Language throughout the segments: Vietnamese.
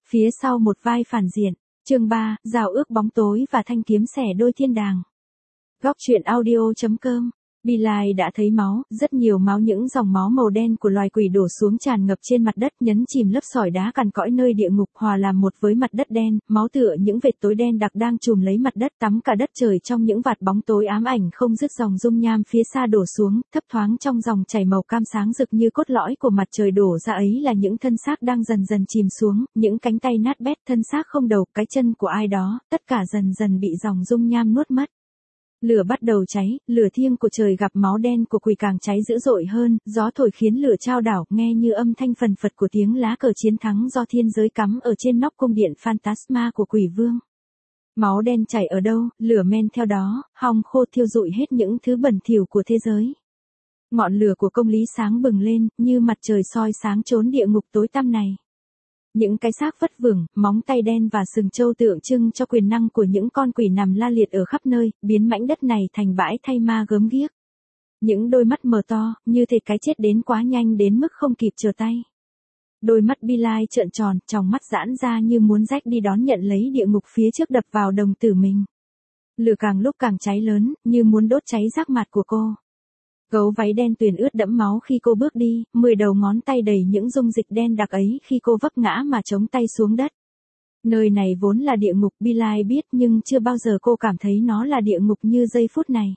Phía sau một vai phản diện. Chương 3, giao ước bóng tối và thanh kiếm xẻ đôi thiên đàng. Góc truyện audio.com. Bilal đã thấy máu, rất nhiều máu, những dòng máu màu đen của loài quỷ đổ xuống tràn ngập trên mặt đất, nhấn chìm lớp sỏi đá cằn cõi nơi địa ngục, hòa làm một với mặt đất đen, máu tựa những vệt tối đen đặc đang trùm lấy mặt đất, tắm cả đất trời trong những vạt bóng tối ám ảnh không dứt. Dòng dung nham phía xa đổ xuống, thấp thoáng trong dòng chảy màu cam sáng rực như cốt lõi của mặt trời đổ ra, ấy là những thân xác đang dần dần chìm xuống, những cánh tay nát bét, thân xác không đầu, cái chân của ai đó, tất cả dần dần bị dòng dung nham nuốt mất. Lửa bắt đầu cháy, lửa thiêng của trời gặp máu đen của quỷ càng cháy dữ dội hơn, gió thổi khiến lửa chao đảo, nghe như âm thanh phần phật của tiếng lá cờ chiến thắng do thiên giới cắm ở trên nóc cung điện Phantasma của quỷ vương. Máu đen chảy ở đâu, lửa men theo đó, hong khô thiêu rụi hết những thứ bẩn thỉu của thế giới. Ngọn lửa của công lý sáng bừng lên, như mặt trời soi sáng chốn địa ngục tối tăm này. Những cái xác vất vưởng, móng tay đen và sừng trâu tượng trưng cho quyền năng của những con quỷ nằm la liệt ở khắp nơi, biến mảnh đất này thành bãi thay ma gớm ghiếc. Những đôi mắt mở to, như thể cái chết đến quá nhanh đến mức không kịp trở tay. Đôi mắt Bilal trợn tròn, tròng mắt giãn ra như muốn rách đi đón nhận lấy địa ngục phía trước đập vào đồng tử mình. Lửa càng lúc càng cháy lớn, như muốn đốt cháy giác mạc của cô. Gấu váy đen tuyền ướt đẫm máu khi cô bước đi, 10 đầu ngón tay đầy những dung dịch đen đặc ấy khi cô vấp ngã mà chống tay xuống đất. Nơi này vốn là địa ngục, Bilal biết, nhưng chưa bao giờ cô cảm thấy nó là địa ngục như giây phút này.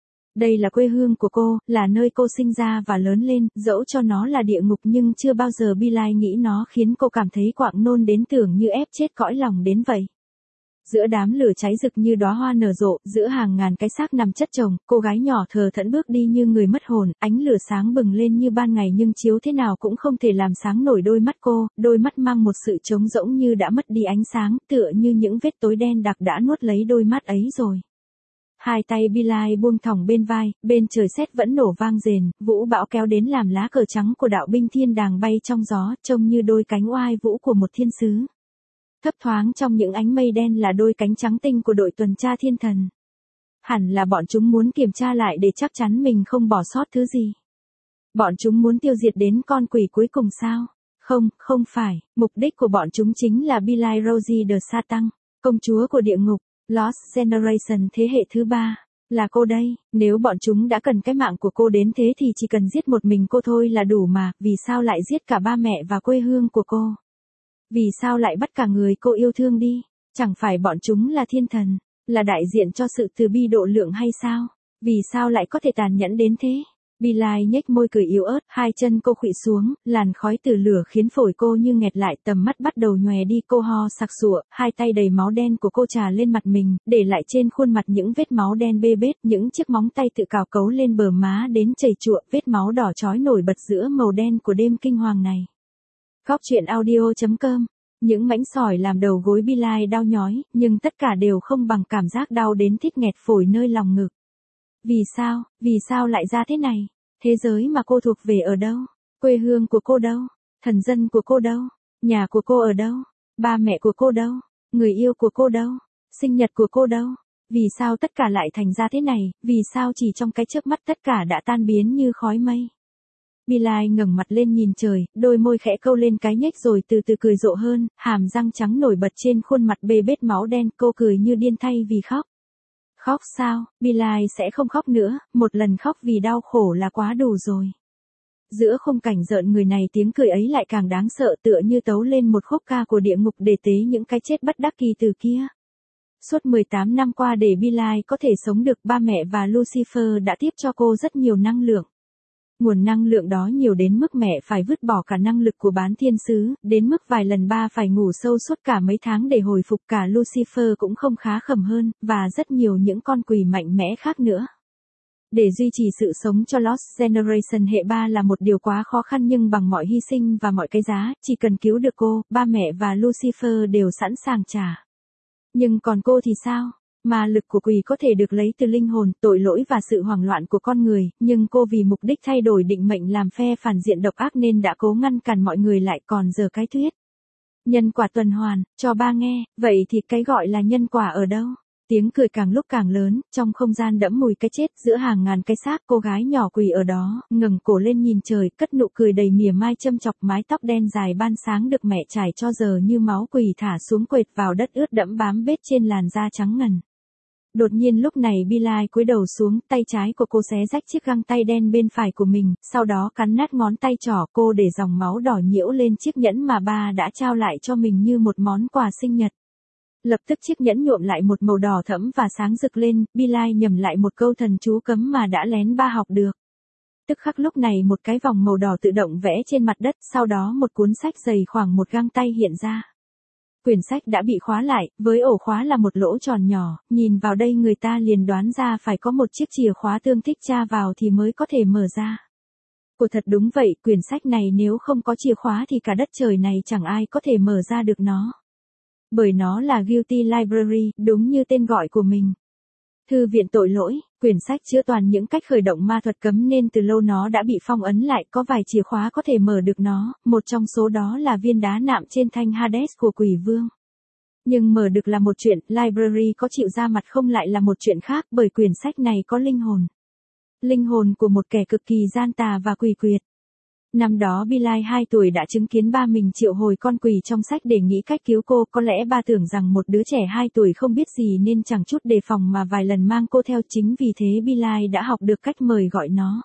Đây là quê hương của cô, là nơi cô sinh ra và lớn lên, dẫu cho nó là địa ngục nhưng chưa bao giờ Bilal nghĩ nó khiến cô cảm thấy quặn nôn đến tưởng như ép chết cõi lòng đến vậy. Giữa đám lửa cháy rực như đóa hoa nở rộ, giữa hàng ngàn cái xác nằm chất chồng, cô gái nhỏ thờ thẫn bước đi như người mất hồn, ánh lửa sáng bừng lên như ban ngày nhưng chiếu thế nào cũng không thể làm sáng nổi đôi mắt cô, đôi mắt mang một sự trống rỗng như đã mất đi ánh sáng, tựa như những vết tối đen đặc đã nuốt lấy đôi mắt ấy rồi. Hai tay Bilal buông thõng bên vai, bên trời sét vẫn nổ vang rền, vũ bão kéo đến làm lá cờ trắng của đạo binh thiên đàng bay trong gió, trông như đôi cánh oai vũ của một thiên sứ. Thấp thoáng trong những ánh mây đen là đôi cánh trắng tinh của đội tuần tra thiên thần. Hẳn là bọn chúng muốn kiểm tra lại để chắc chắn mình không bỏ sót thứ gì. Bọn chúng muốn tiêu diệt đến con quỷ cuối cùng sao? Không, không phải, mục đích của bọn chúng chính là Bilal Rosie de Satan, công chúa của địa ngục, Lost Generation thế hệ thứ 3. Là cô đây, nếu bọn chúng đã cần cái mạng của cô đến thế thì chỉ cần giết một mình cô thôi là đủ mà, vì sao lại giết cả ba mẹ và quê hương của cô? Vì sao lại bắt cả người cô yêu thương đi? Chẳng phải bọn chúng là thiên thần, là đại diện cho sự từ bi độ lượng hay sao? Vì sao lại có thể tàn nhẫn đến thế? Bilal nhếch môi cười yếu ớt, hai chân cô khuỵu xuống, làn khói từ lửa khiến phổi cô như nghẹt lại, tầm mắt bắt đầu nhòe đi, cô ho sặc sụa, hai tay đầy máu đen của cô trà lên mặt mình, để lại trên khuôn mặt những vết máu đen bê bết, những chiếc móng tay tự cào cấu lên bờ má đến chảy chụa, vết máu đỏ chói nổi bật giữa màu đen của đêm kinh hoàng này. Góc truyện audio.com. Những mảnh sỏi làm đầu gối Bilal đau nhói, nhưng tất cả đều không bằng cảm giác đau đến thít nghẹt phổi nơi lòng ngực. Vì sao lại ra thế này? Thế giới mà cô thuộc về ở đâu? Quê hương của cô đâu? Thần dân của cô đâu? Nhà của cô ở đâu? Ba mẹ của cô đâu? Người yêu của cô đâu? Sinh nhật của cô đâu? Vì sao tất cả lại thành ra thế này? Vì sao chỉ trong cái chớp mắt tất cả đã tan biến như khói mây? Bilal ngẩng mặt lên nhìn trời, đôi môi khẽ câu lên cái nhếch rồi từ từ cười rộ hơn, hàm răng trắng nổi bật trên khuôn mặt bê bết máu đen, cô cười như điên thay vì khóc. Khóc sao? Bilal sẽ không khóc nữa, một lần khóc vì đau khổ là quá đủ rồi. Giữa khung cảnh rợn người này, tiếng cười ấy lại càng đáng sợ, tựa như tấu lên một khúc ca của địa ngục để tế những cái chết bất đắc kỳ từ kia. Suốt 18 năm qua để Bilal có thể sống được, ba mẹ và Lucifer đã tiếp cho cô rất nhiều năng lượng. Nguồn năng lượng đó nhiều đến mức mẹ phải vứt bỏ cả năng lực của bán thiên sứ, đến mức vài lần ba phải ngủ sâu suốt cả mấy tháng để hồi phục, cả Lucifer cũng không khá khẩm hơn, và rất nhiều những con quỷ mạnh mẽ khác nữa. Để duy trì sự sống cho Lost Generation hệ 3 là một điều quá khó khăn, nhưng bằng mọi hy sinh và mọi cái giá, chỉ cần cứu được cô, ba mẹ và Lucifer đều sẵn sàng trả. Nhưng còn cô thì sao? Ma lực của quỷ có thể được lấy từ linh hồn, tội lỗi và sự hoảng loạn của con người, nhưng cô vì mục đích thay đổi định mệnh làm phe phản diện độc ác nên đã cố ngăn cản mọi người lại. Còn giờ cái thuyết nhân quả tuần hoàn, cho ba nghe, vậy thì cái gọi là nhân quả ở đâu? Tiếng cười càng lúc càng lớn, trong không gian đẫm mùi cái chết giữa hàng ngàn cái xác, cô gái nhỏ quỳ ở đó, ngẩng cổ lên nhìn trời, cất nụ cười đầy mỉa mai châm chọc, mái tóc đen dài ban sáng được mẹ trải cho giờ như máu quỳ thả xuống quệt vào đất ướt đẫm bám bết trên làn da trắng ngần. Đột nhiên lúc này Billie cúi đầu xuống, tay trái của cô xé rách chiếc găng tay đen bên phải của mình, sau đó cắn nát ngón tay trỏ cô để dòng máu đỏ nhiễu lên chiếc nhẫn mà ba đã trao lại cho mình như một món quà sinh nhật. Lập tức chiếc nhẫn nhuộm lại một màu đỏ thẫm và sáng rực lên, Billie nhẩm lại một câu thần chú cấm mà đã lén ba học được. Tức khắc lúc này một cái vòng màu đỏ tự động vẽ trên mặt đất, sau đó một cuốn sách dày khoảng một găng tay hiện ra. Quyển sách đã bị khóa lại, với ổ khóa là một lỗ tròn nhỏ, nhìn vào đây người ta liền đoán ra phải có một chiếc chìa khóa tương thích tra vào thì mới có thể mở ra. Cô thật đúng vậy, quyển sách này nếu không có chìa khóa thì cả đất trời này chẳng ai có thể mở ra được nó. Bởi nó là Guilty Library, đúng như tên gọi của mình. Thư viện tội lỗi, quyển sách chứa toàn những cách khởi động ma thuật cấm nên từ lâu nó đã bị phong ấn lại, có vài chìa khóa có thể mở được nó, một trong số đó là viên đá nạm trên thanh Hades của Quỷ Vương. Nhưng mở được là một chuyện, Library có chịu ra mặt không lại là một chuyện khác, bởi quyển sách này có linh hồn. Linh hồn của một kẻ cực kỳ gian tà và quỷ quyệt. Năm đó Billie 2 tuổi đã chứng kiến ba mình triệu hồi con quỷ trong sách để nghĩ cách cứu cô, có lẽ ba tưởng rằng một đứa trẻ 2 tuổi không biết gì nên chẳng chút đề phòng mà vài lần mang cô theo, chính vì thế Billie đã học được cách mời gọi nó.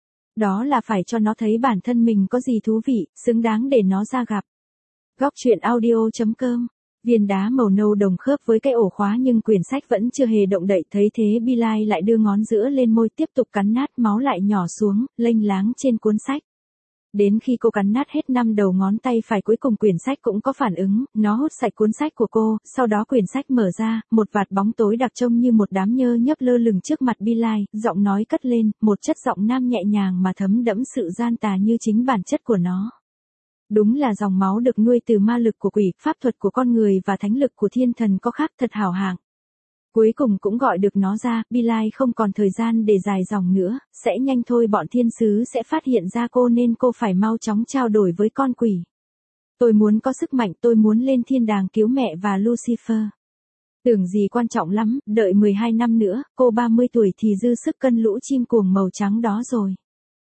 Đó là phải cho nó thấy bản thân mình có gì thú vị, xứng đáng để nó ra gặp. Góc truyện audio.com. Viên đá màu nâu đồng khớp với cái ổ khóa nhưng quyển sách vẫn chưa hề động đậy, thấy thế Billie lại đưa ngón giữa lên môi tiếp tục cắn nát, máu lại nhỏ xuống, lênh láng trên cuốn sách. Đến khi cô cắn nát hết 5 đầu ngón tay phải cuối cùng quyển sách cũng có phản ứng, nó hút sạch cuốn sách của cô, sau đó quyển sách mở ra, một vạt bóng tối đặc trông như một đám nhơ nhấp lơ lửng trước mặt Billie, giọng nói cất lên, một chất giọng nam nhẹ nhàng mà thấm đẫm sự gian tà như chính bản chất của nó. Đúng là dòng máu được nuôi từ ma lực của quỷ, pháp thuật của con người và thánh lực của thiên thần có khác thật hảo hạng. Cuối cùng cũng gọi được nó ra, Billie không còn thời gian để dài dòng nữa, sẽ nhanh thôi bọn thiên sứ sẽ phát hiện ra cô nên cô phải mau chóng trao đổi với con quỷ. Tôi muốn có sức mạnh, tôi muốn lên thiên đàng cứu mẹ và Lucifer. Tưởng gì quan trọng lắm, đợi 12 năm nữa, cô 30 tuổi thì dư sức cân lũ chim cuồng màu trắng đó rồi.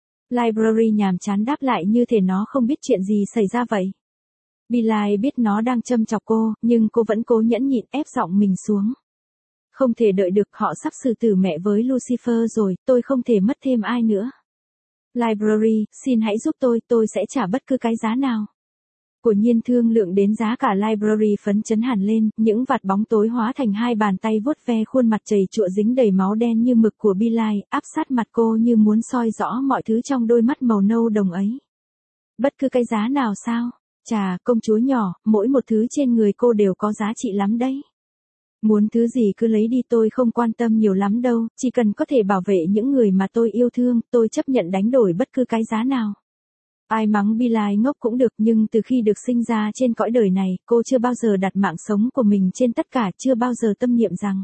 Library nhàm chán đáp lại như thể nó không biết chuyện gì xảy ra vậy. Billie biết nó đang châm chọc cô, nhưng cô vẫn cố nhẫn nhịn ép giọng mình xuống. Không thể đợi được, họ sắp xử tử mẹ với Lucifer rồi, tôi không thể mất thêm ai nữa. Library, xin hãy giúp tôi sẽ trả bất cứ cái giá nào. Của nhiên thương lượng đến giá cả, Library phấn chấn hẳn lên, những vạt bóng tối hóa thành hai bàn tay vuốt ve khuôn mặt chầy chụa dính đầy máu đen như mực của Billie, áp sát mặt cô như muốn soi rõ mọi thứ trong đôi mắt màu nâu đồng ấy. Bất cứ cái giá nào sao? Chà, công chúa nhỏ, mỗi một thứ trên người cô đều có giá trị lắm đấy. Muốn thứ gì cứ lấy đi, tôi không quan tâm nhiều lắm đâu, chỉ cần có thể bảo vệ những người mà tôi yêu thương, tôi chấp nhận đánh đổi bất cứ cái giá nào. Ai mắng Billie ngốc cũng được, nhưng từ khi được sinh ra trên cõi đời này, cô chưa bao giờ đặt mạng sống của mình trên tất cả, chưa bao giờ tâm niệm rằng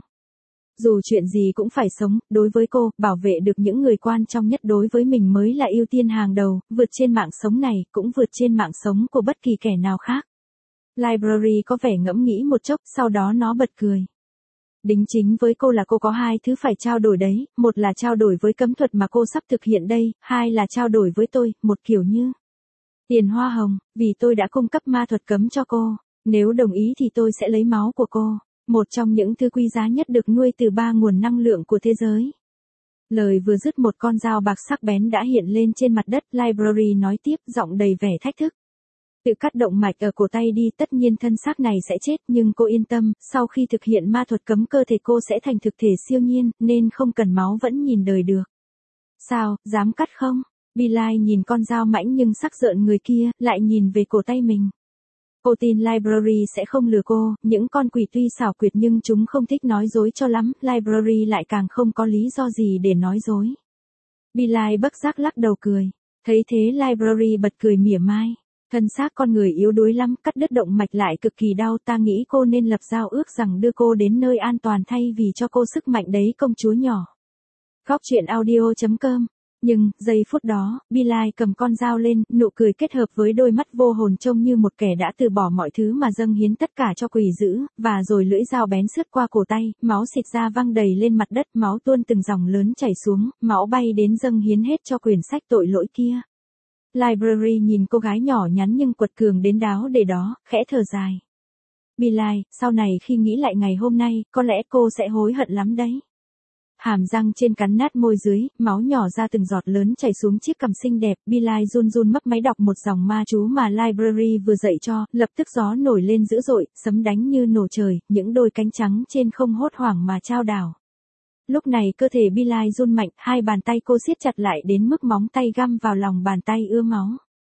dù chuyện gì cũng phải sống, đối với cô, bảo vệ được những người quan trọng nhất đối với mình mới là ưu tiên hàng đầu, vượt trên mạng sống này, cũng vượt trên mạng sống của bất kỳ kẻ nào khác. Library có vẻ ngẫm nghĩ một chốc, sau đó nó bật cười. Đính chính với cô là cô có hai thứ phải trao đổi đấy, một là trao đổi với cấm thuật mà cô sắp thực hiện đây, hai là trao đổi với tôi, một kiểu như tiền hoa hồng, vì tôi đã cung cấp ma thuật cấm cho cô. Nếu đồng ý thì tôi sẽ lấy máu của cô, một trong những thứ quý giá nhất được nuôi từ 3 nguồn năng lượng của thế giới. Lời vừa dứt một con dao bạc sắc bén đã hiện lên trên mặt đất, Library nói tiếp, giọng đầy vẻ thách thức. Tự cắt động mạch ở cổ tay đi, tất nhiên thân xác này sẽ chết, nhưng cô yên tâm, sau khi thực hiện ma thuật cấm cơ thể cô sẽ thành thực thể siêu nhiên, nên không cần máu vẫn nhìn đời được. Sao, dám cắt không? Billie nhìn con dao mãnh nhưng sắc rợn người kia, lại nhìn về cổ tay mình. Cô tin Library sẽ không lừa cô, những con quỷ tuy xảo quyệt nhưng chúng không thích nói dối cho lắm, Library lại càng không có lý do gì để nói dối. Billie bất giác lắc đầu cười. Thấy thế Library bật cười mỉa mai. Thân xác con người yếu đuối lắm, cắt đứt động mạch lại cực kỳ đau, ta nghĩ cô nên lập giao ước rằng đưa cô đến nơi an toàn thay vì cho cô sức mạnh đấy, công chúa nhỏ. Góc truyện audio.com Nhưng, giây phút đó, Bilal cầm con dao lên, nụ cười kết hợp với đôi mắt vô hồn trông như một kẻ đã từ bỏ mọi thứ mà dâng hiến tất cả cho quỷ dữ, và rồi lưỡi dao bén sướt qua cổ tay, máu xịt ra văng đầy lên mặt đất, máu tuôn từng dòng lớn chảy xuống, máu bay đến dâng hiến hết cho quyển sách tội lỗi kia. Library nhìn cô gái nhỏ nhắn nhưng quật cường đến đáo để đó, khẽ thở dài. Bilal, sau này khi nghĩ lại ngày hôm nay, có lẽ cô sẽ hối hận lắm đấy. Hàm răng trên cắn nát môi dưới, máu nhỏ ra từng giọt lớn chảy xuống chiếc cằm xinh đẹp, Bilal run run mấp máy đọc một dòng ma chú mà Library vừa dạy cho, lập tức gió nổi lên dữ dội, sấm đánh như nổ trời, những đôi cánh trắng trên không hốt hoảng mà chao đảo. Lúc này cơ thể Bilal run mạnh, hai bàn tay cô siết chặt lại đến mức móng tay găm vào lòng bàn tay ưa máu.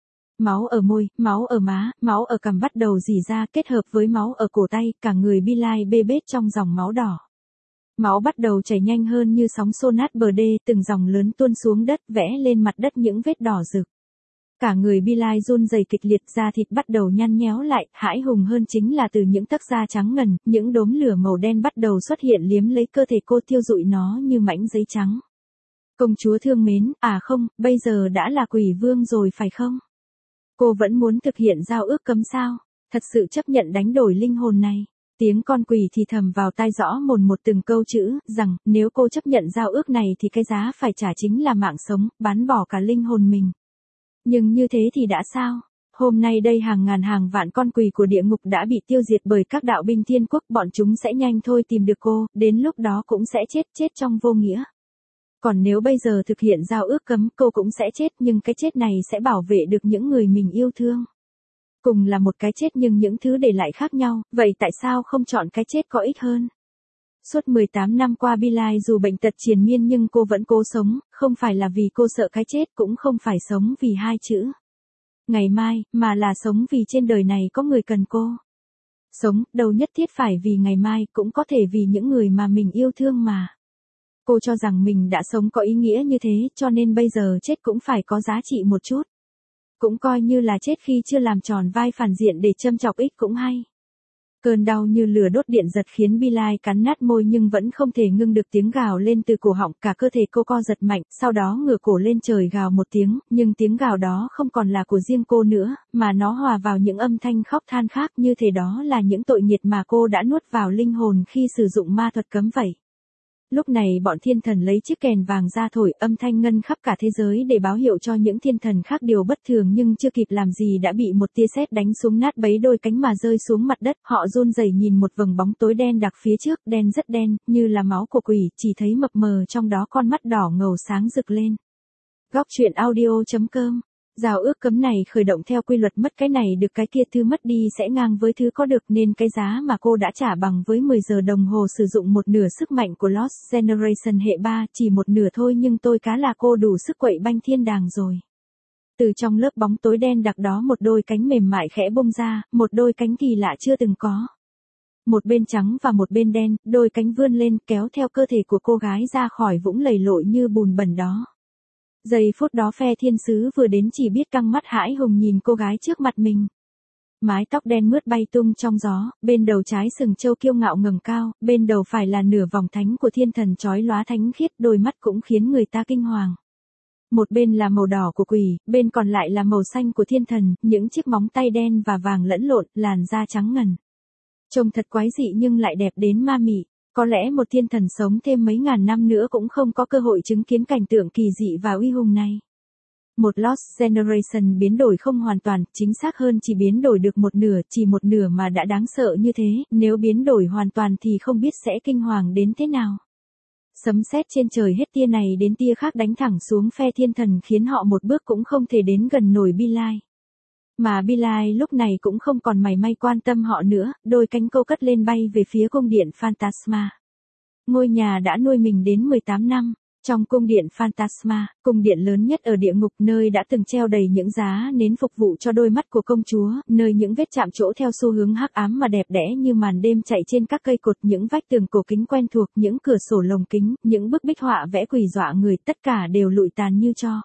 Máu ở môi, máu ở má, máu ở cằm bắt đầu rỉ ra kết hợp với máu ở cổ tay, cả người Bilal bê bết trong dòng máu đỏ. Máu bắt đầu chảy nhanh hơn như sóng xô nát bờ đê, từng dòng lớn tuôn xuống đất, vẽ lên mặt đất những vết đỏ rực. Cả người Bilal run rẩy kịch liệt, da thịt bắt đầu nhăn nhéo lại, hãi hùng hơn chính là từ những tấc da trắng ngần, những đốm lửa màu đen bắt đầu xuất hiện liếm lấy cơ thể cô, thiêu rụi nó như mảnh giấy trắng. Công chúa thương mến, à không, bây giờ đã là quỷ vương rồi phải không? Cô vẫn muốn thực hiện giao ước cấm sao? Thật sự chấp nhận đánh đổi linh hồn này. Tiếng con quỷ thì thầm vào tai rõ mồn một từng câu chữ, rằng, nếu cô chấp nhận giao ước này thì cái giá phải trả chính là mạng sống, bán bỏ cả linh hồn mình. Nhưng như thế thì đã sao? Hôm nay đây hàng ngàn hàng vạn con quỷ của địa ngục đã bị tiêu diệt bởi các đạo binh thiên quốc, bọn chúng sẽ nhanh thôi tìm được cô, đến lúc đó cũng sẽ chết trong vô nghĩa. Còn nếu bây giờ thực hiện giao ước cấm, cô cũng sẽ chết, nhưng cái chết này sẽ bảo vệ được những người mình yêu thương. Cùng là một cái chết nhưng những thứ để lại khác nhau, vậy tại sao không chọn cái chết có ích hơn? Suốt 18 năm qua Bilal dù bệnh tật triền miên nhưng cô vẫn cố sống, không phải là vì cô sợ cái chết, cũng không phải sống vì hai chữ ngày mai, mà là sống vì trên đời này có người cần cô. Sống, đâu nhất thiết phải vì ngày mai, cũng có thể vì những người mà mình yêu thương mà. Cô cho rằng mình đã sống có ý nghĩa như thế, cho nên bây giờ chết cũng phải có giá trị một chút. Cũng coi như là chết khi chưa làm tròn vai phản diện để châm chọc ích cũng hay. Cơn đau như lửa đốt điện giật khiến Bilal cắn nát môi nhưng vẫn không thể ngưng được tiếng gào lên từ cổ họng, cả cơ thể cô co giật mạnh, sau đó ngửa cổ lên trời gào một tiếng, nhưng tiếng gào đó không còn là của riêng cô nữa, mà nó hòa vào những âm thanh khóc than khác, như thể đó là những tội nghiệt mà cô đã nuốt vào linh hồn khi sử dụng ma thuật cấm vậy. Lúc này bọn thiên thần lấy chiếc kèn vàng ra thổi, âm thanh ngân khắp cả thế giới để báo hiệu cho những thiên thần khác điều bất thường, nhưng chưa kịp làm gì đã bị một tia sét đánh xuống nát bấy đôi cánh mà rơi xuống mặt đất. Họ run rẩy nhìn một vầng bóng tối đen đặc phía trước, đen rất đen, như là máu của quỷ, chỉ thấy mập mờ trong đó con mắt đỏ ngầu sáng rực lên. Góc truyện audio.com. Giao ước cấm này khởi động theo quy luật mất cái này được cái kia, thứ mất đi sẽ ngang với thứ có được, nên cái giá mà cô đã trả bằng với 10 giờ đồng hồ sử dụng một nửa sức mạnh của Lost Generation hệ 3, chỉ một nửa thôi, nhưng tôi cá là cô đủ sức quậy banh thiên đàng rồi. Từ trong lớp bóng tối đen đặc đó một đôi cánh mềm mại khẽ bung ra, một đôi cánh kỳ lạ chưa từng có. Một bên trắng và một bên đen, đôi cánh vươn lên kéo theo cơ thể của cô gái ra khỏi vũng lầy lội như bùn bẩn đó. Giây phút đó phe thiên sứ vừa đến chỉ biết căng mắt hãi hùng nhìn cô gái trước mặt mình. Mái tóc đen mướt bay tung trong gió, bên đầu trái sừng trâu kiêu ngạo ngẩng cao, bên đầu phải là nửa vòng thánh của thiên thần chói lóa thánh khiết, đôi mắt cũng khiến người ta kinh hoàng. Một bên là màu đỏ của quỷ, bên còn lại là màu xanh của thiên thần, những chiếc móng tay đen và vàng lẫn lộn, làn da trắng ngần. Trông thật quái dị nhưng lại đẹp đến ma mị. Có lẽ một thiên thần sống thêm mấy ngàn năm nữa cũng không có cơ hội chứng kiến cảnh tượng kỳ dị và uy hùng này. Một Lost Generation biến đổi không hoàn toàn, chính xác hơn chỉ biến đổi được một nửa, chỉ một nửa mà đã đáng sợ như thế, nếu biến đổi hoàn toàn thì không biết sẽ kinh hoàng đến thế nào. Sấm sét trên trời hết tia này đến tia khác đánh thẳng xuống phe thiên thần khiến họ một bước cũng không thể đến gần nổi Bilal. Mà Bilal lúc này cũng không còn mảy may quan tâm họ nữa, đôi cánh câu cất lên bay về phía cung điện Phantasma. Ngôi nhà đã nuôi mình đến 18 năm. Trong cung điện Phantasma, cung điện lớn nhất ở địa ngục, nơi đã từng treo đầy những giá nến phục vụ cho đôi mắt của công chúa, nơi những vết chạm trổ theo xu hướng hắc ám mà đẹp đẽ như màn đêm chạy trên các cây cột, những vách tường cổ kính quen thuộc, những cửa sổ lồng kính, những bức bích họa vẽ quỷ dọa người, tất cả đều lụi tàn như tro.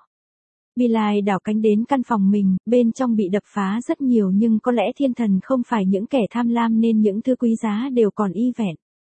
Bilal đảo cánh đến căn phòng mình, bên trong bị đập phá rất nhiều nhưng có lẽ thiên thần không phải những kẻ tham lam nên những thứ quý giá đều còn y vẹn.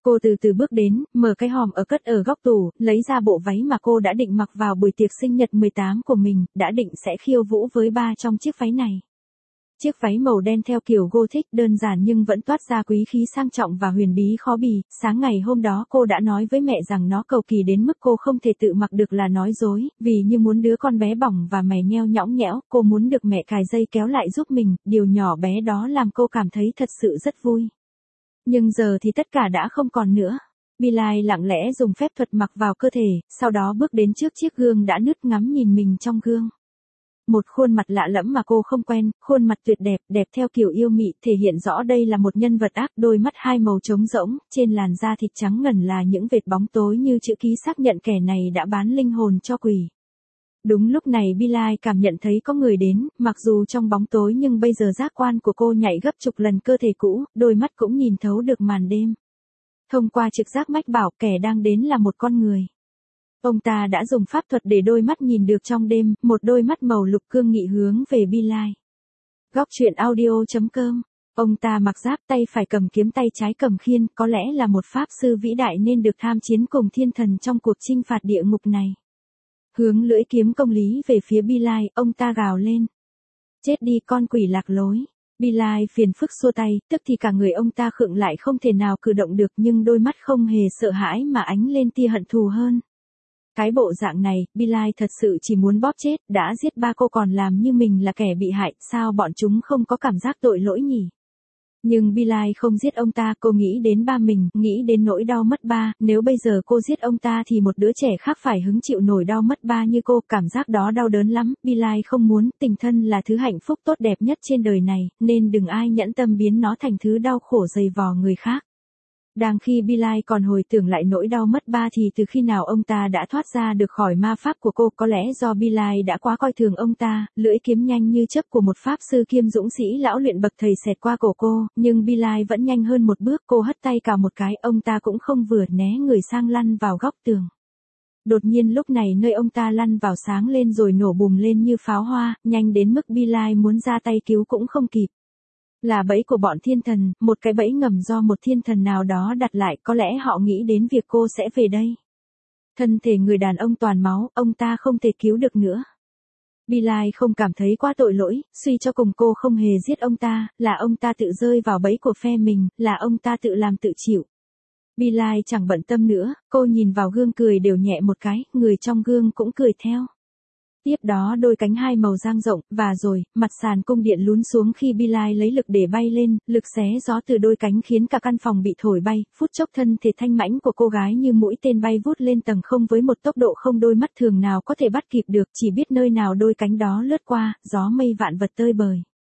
Cô từ từ bước đến, mở cái hòm ở cất ở góc tủ, lấy ra bộ váy mà cô đã định mặc vào buổi tiệc sinh nhật 18 của mình, đã định sẽ khiêu vũ với ba trong chiếc váy này. Chiếc váy màu đen theo kiểu Gothic đơn giản nhưng vẫn toát ra quý khí sang trọng và huyền bí khó bì. Sáng ngày hôm đó cô đã nói với mẹ rằng nó cầu kỳ đến mức cô không thể tự mặc được là nói dối, vì như muốn đứa con bé bỏng và mè nheo nhõng nhẽo, cô muốn được mẹ cài dây kéo lại giúp mình, điều nhỏ bé đó làm cô cảm thấy thật sự rất vui. Nhưng giờ thì tất cả đã không còn nữa. Billie lặng lẽ dùng phép thuật mặc vào cơ thể, sau đó bước đến trước chiếc gương đã nứt ngắm nhìn mình trong gương. Một khuôn mặt lạ lẫm mà cô không quen, khuôn mặt tuyệt đẹp, đẹp theo kiểu yêu mị, thể hiện rõ đây là một nhân vật ác, đôi mắt hai màu trống rỗng, trên làn da thịt trắng ngần là những vệt bóng tối như chữ ký xác nhận kẻ này đã bán linh hồn cho quỷ. Đúng lúc này Billie cảm nhận thấy có người đến, mặc dù trong bóng tối nhưng bây giờ giác quan của cô nhạy gấp chục lần cơ thể cũ, đôi mắt cũng nhìn thấu được màn đêm. Thông qua trực giác mách bảo kẻ đang đến là một con người. Ông ta đã dùng pháp thuật để đôi mắt nhìn được trong đêm, một đôi mắt màu lục cương nghị hướng về Billie. Góc truyện audio.com. Ông ta mặc giáp, tay phải cầm kiếm, tay trái cầm khiên, có lẽ là một pháp sư vĩ đại nên được tham chiến cùng thiên thần trong cuộc chinh phạt địa ngục này. Hướng lưỡi kiếm công lý về phía Billie, ông ta gào lên. Chết đi con quỷ lạc lối. Billie phiền phức xua tay, tức thì cả người ông ta khựng lại không thể nào cử động được nhưng đôi mắt không hề sợ hãi mà ánh lên tia hận thù hơn. Cái bộ dạng này, Billie thật sự chỉ muốn bóp chết, đã giết ba cô còn làm như mình là kẻ bị hại, sao bọn chúng không có cảm giác tội lỗi nhỉ? Nhưng Billie không giết ông ta, cô nghĩ đến ba mình, nghĩ đến nỗi đau mất ba, nếu bây giờ cô giết ông ta thì một đứa trẻ khác phải hứng chịu nổi đau mất ba như cô, cảm giác đó đau đớn lắm, Billie không muốn, tình thân là thứ hạnh phúc tốt đẹp nhất trên đời này, nên đừng ai nhẫn tâm biến nó thành thứ đau khổ dày vò người khác. Đang khi Billie còn hồi tưởng lại nỗi đau mất ba thì từ khi nào ông ta đã thoát ra được khỏi ma pháp của cô, có lẽ do Billie đã quá coi thường ông ta, lưỡi kiếm nhanh như chớp của một pháp sư kiêm dũng sĩ lão luyện bậc thầy xẹt qua cổ cô, nhưng Billie vẫn nhanh hơn một bước, cô hất tay cào một cái, ông ta cũng không vừa né người sang lăn vào góc tường. Đột nhiên lúc này nơi ông ta lăn vào sáng lên rồi nổ bùm lên như pháo hoa, nhanh đến mức Billie muốn ra tay cứu cũng không kịp. Là bẫy của bọn thiên thần, một cái bẫy ngầm do một thiên thần nào đó đặt lại, có lẽ họ nghĩ đến việc cô sẽ về đây. Thân thể người đàn ông toàn máu, ông ta không thể cứu được nữa. Billie không cảm thấy quá tội lỗi, suy cho cùng cô không hề giết ông ta, là ông ta tự rơi vào bẫy của phe mình, là ông ta tự làm tự chịu. Billie chẳng bận tâm nữa, cô nhìn vào gương cười đều nhẹ một cái, người trong gương cũng cười theo. Tiếp đó đôi cánh hai màu dang rộng, và rồi, mặt sàn cung điện lún xuống khi Billie lấy lực để bay lên, lực xé gió từ đôi cánh khiến cả căn phòng bị thổi bay, phút chốc thân thể thanh mãnh của cô gái như mũi tên bay vút lên tầng không với một tốc độ không đôi mắt thường nào có thể bắt kịp được, chỉ biết nơi nào đôi cánh đó lướt qua, gió mây vạn vật tơi bời.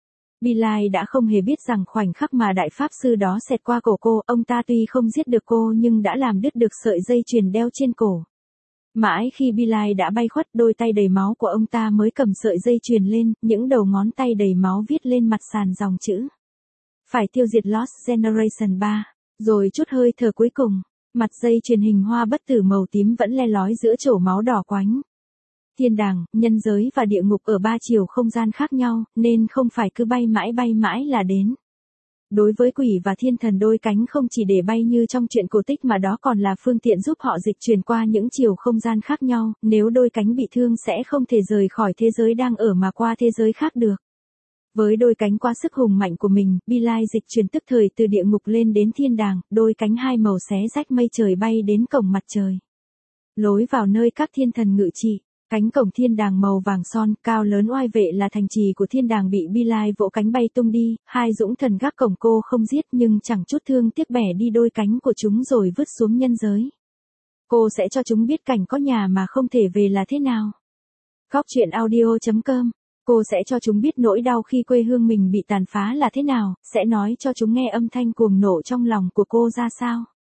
Billie đã không hề biết rằng khoảnh khắc mà đại pháp sư đó xẹt qua cổ cô, ông ta tuy không giết được cô nhưng đã làm đứt được sợi dây chuyền đeo trên cổ. Mãi khi Billie đã bay khuất, đôi tay đầy máu của ông ta mới cầm sợi dây chuyền lên, những đầu ngón tay đầy máu viết lên mặt sàn dòng chữ. Phải tiêu diệt Lost Generation 3. Rồi chút hơi thở cuối cùng, mặt dây chuyền hình hoa bất tử màu tím vẫn le lói giữa chổ máu đỏ quánh. Thiên đàng, nhân giới và địa ngục ở ba chiều không gian khác nhau, nên không phải cứ bay mãi là đến. Đối với quỷ và thiên thần, đôi cánh không chỉ để bay như trong truyện cổ tích mà đó còn là phương tiện giúp họ dịch chuyển qua những chiều không gian khác nhau, nếu đôi cánh bị thương sẽ không thể rời khỏi thế giới đang ở mà qua thế giới khác được. Với đôi cánh quá sức hùng mạnh của mình, Billie dịch chuyển tức thời từ địa ngục lên đến thiên đàng, đôi cánh hai màu xé rách mây trời bay đến cổng mặt trời. Lối vào nơi các thiên thần ngự trị. Cánh cổng thiên đàng màu vàng son, cao lớn oai vệ là thành trì của thiên đàng bị Billie vỗ cánh bay tung đi, hai dũng thần gác cổng cô không giết nhưng chẳng chút thương tiếc bẻ đi đôi cánh của chúng rồi vứt xuống nhân giới. Cô sẽ cho chúng biết cảnh có nhà mà không thể về là thế nào. Góc truyện audio.com. Cô sẽ cho chúng biết nỗi đau khi quê hương mình bị tàn phá là thế nào, sẽ nói cho chúng nghe âm thanh cuồng nộ trong lòng của cô ra sao.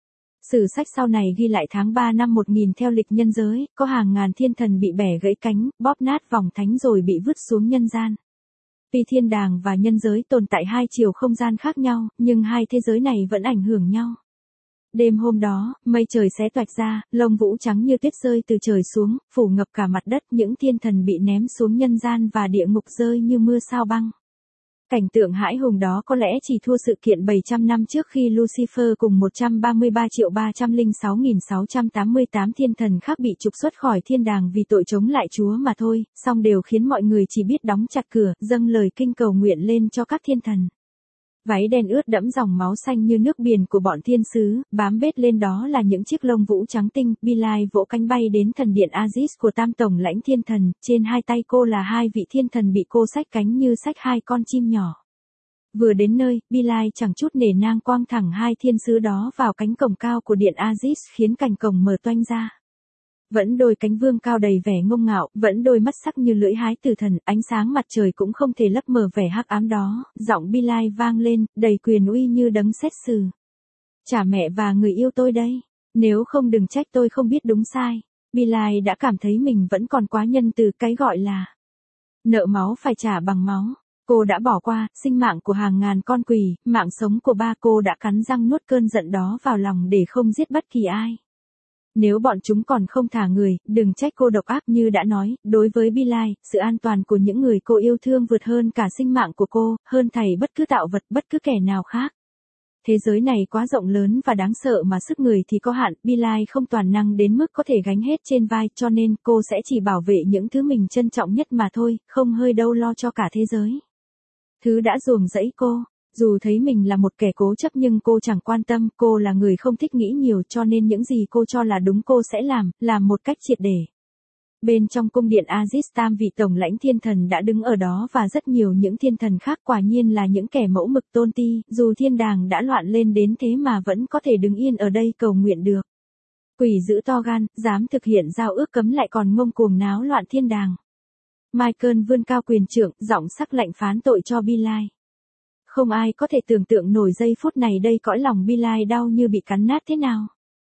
Sử sách sau này ghi lại tháng 3 năm 1000 theo lịch nhân giới, có hàng ngàn thiên thần bị bẻ gãy cánh, bóp nát vòng thánh rồi bị vứt xuống nhân gian. Tuy thiên đàng và nhân giới tồn tại hai chiều không gian khác nhau, nhưng hai thế giới này vẫn ảnh hưởng nhau. Đêm hôm đó, mây trời xé toạch ra, lông vũ trắng như tuyết rơi từ trời xuống, phủ ngập cả mặt đất, những thiên thần bị ném xuống nhân gian và địa ngục rơi như mưa sao băng. Cảnh tượng hãi hùng đó có lẽ chỉ thua sự kiện 700 năm trước khi Lucifer cùng 133.306.688 thiên thần khác bị trục xuất khỏi thiên đàng vì tội chống lại Chúa mà thôi, song đều khiến mọi người chỉ biết đóng chặt cửa, dâng lời kinh cầu nguyện lên cho các thiên thần. Váy đen ướt đẫm dòng máu xanh như nước biển của bọn thiên sứ, bám bết lên đó là những chiếc lông vũ trắng tinh. Bilal vỗ cánh bay đến thần điện Aziz của tam tổng lãnh thiên thần, trên hai tay cô là hai vị thiên thần bị cô xách cánh như xách hai con chim nhỏ. Vừa đến nơi, Bilal chẳng chút nể nang quang thẳng hai thiên sứ đó vào cánh cổng cao của điện Aziz khiến cành cổng mở toang ra. Vẫn đôi cánh vương cao đầy vẻ ngông ngạo, vẫn đôi mắt sắc như lưỡi hái tử thần, ánh sáng mặt trời cũng không thể lấp mờ vẻ hắc ám đó, giọng Bilal vang lên, đầy quyền uy như đấng xét xử. Trả mẹ và người yêu tôi đây, nếu không đừng trách tôi không biết đúng sai. Bilal đã cảm thấy mình vẫn còn quá nhân từ, cái gọi là nợ máu phải trả bằng máu. Cô đã bỏ qua sinh mạng của hàng ngàn con quỷ, mạng sống của ba cô đã cắn răng nuốt cơn giận đó vào lòng để không giết bất kỳ ai. Nếu bọn chúng còn không thả người, đừng trách cô độc ác. Như đã nói, đối với Bilal, sự an toàn của những người cô yêu thương vượt hơn cả sinh mạng của cô, hơn thảy bất cứ tạo vật, bất cứ kẻ nào khác. Thế giới này quá rộng lớn và đáng sợ mà sức người thì có hạn, Bilal không toàn năng đến mức có thể gánh hết trên vai, cho nên cô sẽ chỉ bảo vệ những thứ mình trân trọng nhất mà thôi, không hơi đâu lo cho cả thế giới. Thứ đã ruồng rẫy cô. Dù thấy mình là một kẻ cố chấp nhưng cô chẳng quan tâm, cô là người không thích nghĩ nhiều cho nên những gì cô cho là đúng cô sẽ làm một cách triệt để. Bên trong cung điện Aziz, tam vị tổng lãnh thiên thần đã đứng ở đó và rất nhiều những thiên thần khác, quả nhiên là những kẻ mẫu mực tôn ti, dù thiên đàng đã loạn lên đến thế mà vẫn có thể đứng yên ở đây cầu nguyện được. Quỷ dữ to gan, dám thực hiện giao ước cấm lại còn ngông cuồng náo loạn thiên đàng. Michael vươn cao quyền trượng, giọng sắc lạnh phán tội cho Bilal. Không ai có thể tưởng tượng nổi giây phút này đây cõi lòng Bilal đau như bị cắn nát thế nào.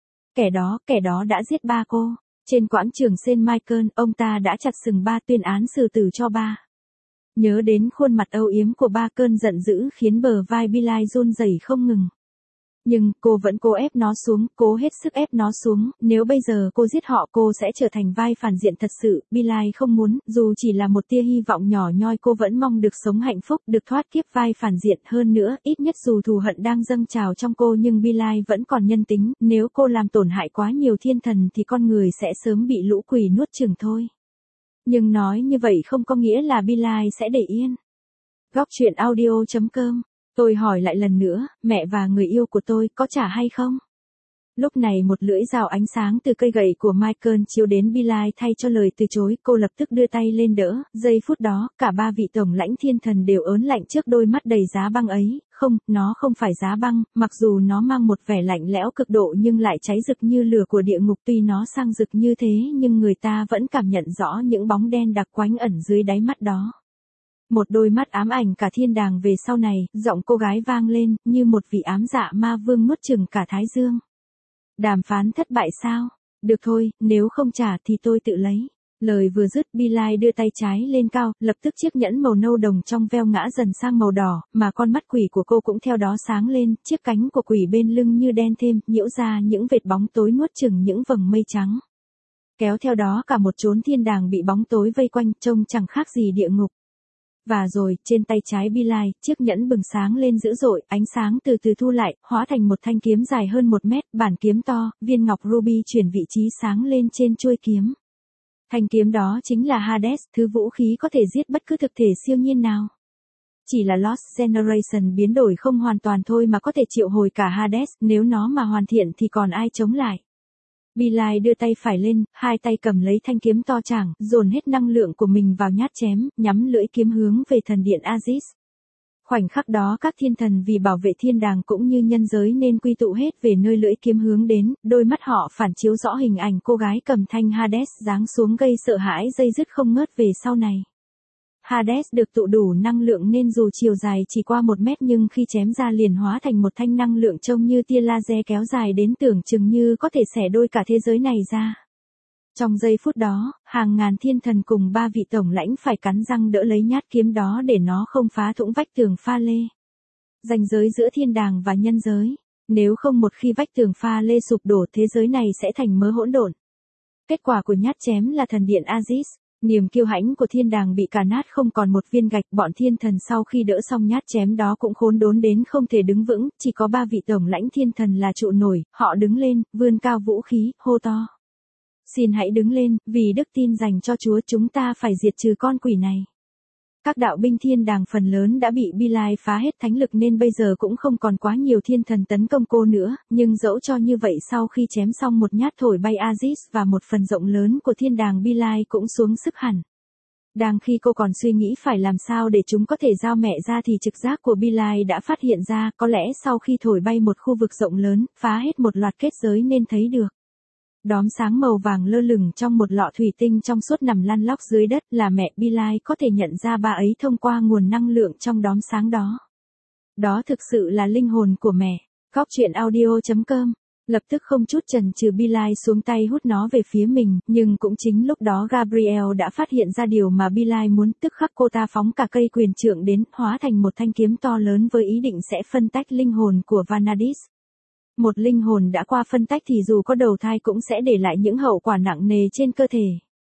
Kẻ đó đã giết ba cô. Trên quảng trường Saint Michael, ông ta đã chặt sừng ba, tuyên án xử tử cho ba. Nhớ đến khuôn mặt âu yếm của ba, cơn giận dữ khiến bờ vai Bilal run rẩy không ngừng. Nhưng cô vẫn cố ép nó xuống, cố hết sức ép nó xuống, nếu bây giờ cô giết họ cô sẽ trở thành vai phản diện thật sự. Bilal không muốn, dù chỉ là một tia hy vọng nhỏ nhoi, cô vẫn mong được sống hạnh phúc, được thoát kiếp vai phản diện. Hơn nữa, ít nhất dù thù hận đang dâng trào trong cô nhưng Bilal vẫn còn nhân tính, nếu cô làm tổn hại quá nhiều thiên thần thì con người sẽ sớm bị lũ quỷ nuốt chửng thôi. Nhưng nói như vậy không có nghĩa là Bilal sẽ để yên. Góc truyện audio.com. Tôi hỏi lại lần nữa, mẹ và người yêu của tôi có trả hay không? Lúc này một lưỡi dao ánh sáng từ cây gậy của Michael chiếu đến Bilal, thay cho lời từ chối, cô lập tức đưa tay lên đỡ. Giây phút đó, cả ba vị tổng lãnh thiên thần đều ớn lạnh trước đôi mắt đầy giá băng ấy. Không, nó không phải giá băng, mặc dù nó mang một vẻ lạnh lẽo cực độ nhưng lại cháy rực như lửa của địa ngục. Tuy nó sang rực như thế nhưng người ta vẫn cảm nhận rõ những bóng đen đặc quánh ẩn dưới đáy mắt đó. Một đôi mắt ám ảnh cả thiên đàng về sau này, giọng cô gái vang lên, như một vị ám dạ ma vương nuốt chửng cả Thái Dương. Đàm phán thất bại sao? Được thôi, nếu không trả thì tôi tự lấy. Lời vừa dứt, Bilal đưa tay trái lên cao, lập tức chiếc nhẫn màu nâu đồng trong veo ngã dần sang màu đỏ, mà con mắt quỷ của cô cũng theo đó sáng lên, chiếc cánh của quỷ bên lưng như đen thêm, nhiễu ra những vệt bóng tối nuốt chửng những vầng mây trắng. Kéo theo đó cả một chốn thiên đàng bị bóng tối vây quanh, trông chẳng khác gì địa ngục. Và rồi, trên tay trái Bilal, chiếc nhẫn bừng sáng lên dữ dội, ánh sáng từ từ thu lại, hóa thành một thanh kiếm dài hơn 1 mét, bản kiếm to, viên ngọc ruby chuyển vị trí sáng lên trên chuôi kiếm. Thanh kiếm đó chính là Hades, thứ vũ khí có thể giết bất cứ thực thể siêu nhiên nào. Chỉ là Lost Generation biến đổi không hoàn toàn thôi mà có thể triệu hồi cả Hades, nếu nó mà hoàn thiện thì còn ai chống lại. Bilal đưa tay phải lên, hai tay cầm lấy thanh kiếm to chảng, dồn hết năng lượng của mình vào nhát chém, nhắm lưỡi kiếm hướng về thần điện Aziz. Khoảnh khắc đó các thiên thần vì bảo vệ thiên đàng cũng như nhân giới nên quy tụ hết về nơi lưỡi kiếm hướng đến, đôi mắt họ phản chiếu rõ hình ảnh cô gái cầm thanh Hades giáng xuống gây sợ hãi dây dứt không ngớt về sau này. Hades được tụ đủ năng lượng nên dù chiều dài chỉ qua 1 mét nhưng khi chém ra liền hóa thành một thanh năng lượng trông như tia laser kéo dài đến tưởng chừng như có thể xẻ đôi cả thế giới này ra. Trong giây phút đó, hàng ngàn thiên thần cùng ba vị tổng lãnh phải cắn răng đỡ lấy nhát kiếm đó để nó không phá thủng vách tường pha lê. Ranh giới giữa thiên đàng và nhân giới. Nếu không một khi vách tường pha lê sụp đổ thế giới này sẽ thành mớ hỗn độn. Kết quả của nhát chém là thần điện Aziz. Niềm kiêu hãnh của thiên đàng bị cà nát không còn một viên gạch, bọn thiên thần sau khi đỡ xong nhát chém đó cũng khốn đốn đến không thể đứng vững, chỉ có 3 vị tổng lãnh thiên thần là trụ nổi, họ đứng lên, vươn cao vũ khí, hô to. Xin hãy đứng lên, vì đức tin dành cho Chúa chúng ta phải diệt trừ con quỷ này. Các đạo binh thiên đàng phần lớn đã bị Bilai phá hết thánh lực nên bây giờ cũng không còn quá nhiều thiên thần tấn công cô nữa, nhưng dẫu cho như vậy sau khi chém xong một nhát thổi bay Aziz và một phần rộng lớn của thiên đàng Bilai cũng xuống sức hẳn. Đang khi cô còn suy nghĩ phải làm sao để chúng có thể giao mẹ ra thì trực giác của Bilai đã phát hiện ra có lẽ sau khi thổi bay một khu vực rộng lớn, phá hết một loạt kết giới nên thấy được. Đốm sáng màu vàng lơ lửng trong một lọ thủy tinh trong suốt nằm lăn lóc dưới đất là mẹ Bilai có thể nhận ra bà ấy thông qua nguồn năng lượng trong đốm sáng đó. Đó thực sự là linh hồn của mẹ. Góc truyện audio.com. Lập tức không chút chần chừ Bilai xuống tay hút nó về phía mình, nhưng cũng chính lúc đó Gabriel đã phát hiện ra điều mà Bilai muốn, tức khắc cô ta phóng cả cây quyền trượng đến, hóa thành một thanh kiếm to lớn với ý định sẽ phân tách linh hồn của Vanadis. Một linh hồn đã qua phân tách thì dù có đầu thai cũng sẽ để lại những hậu quả nặng nề trên cơ thể.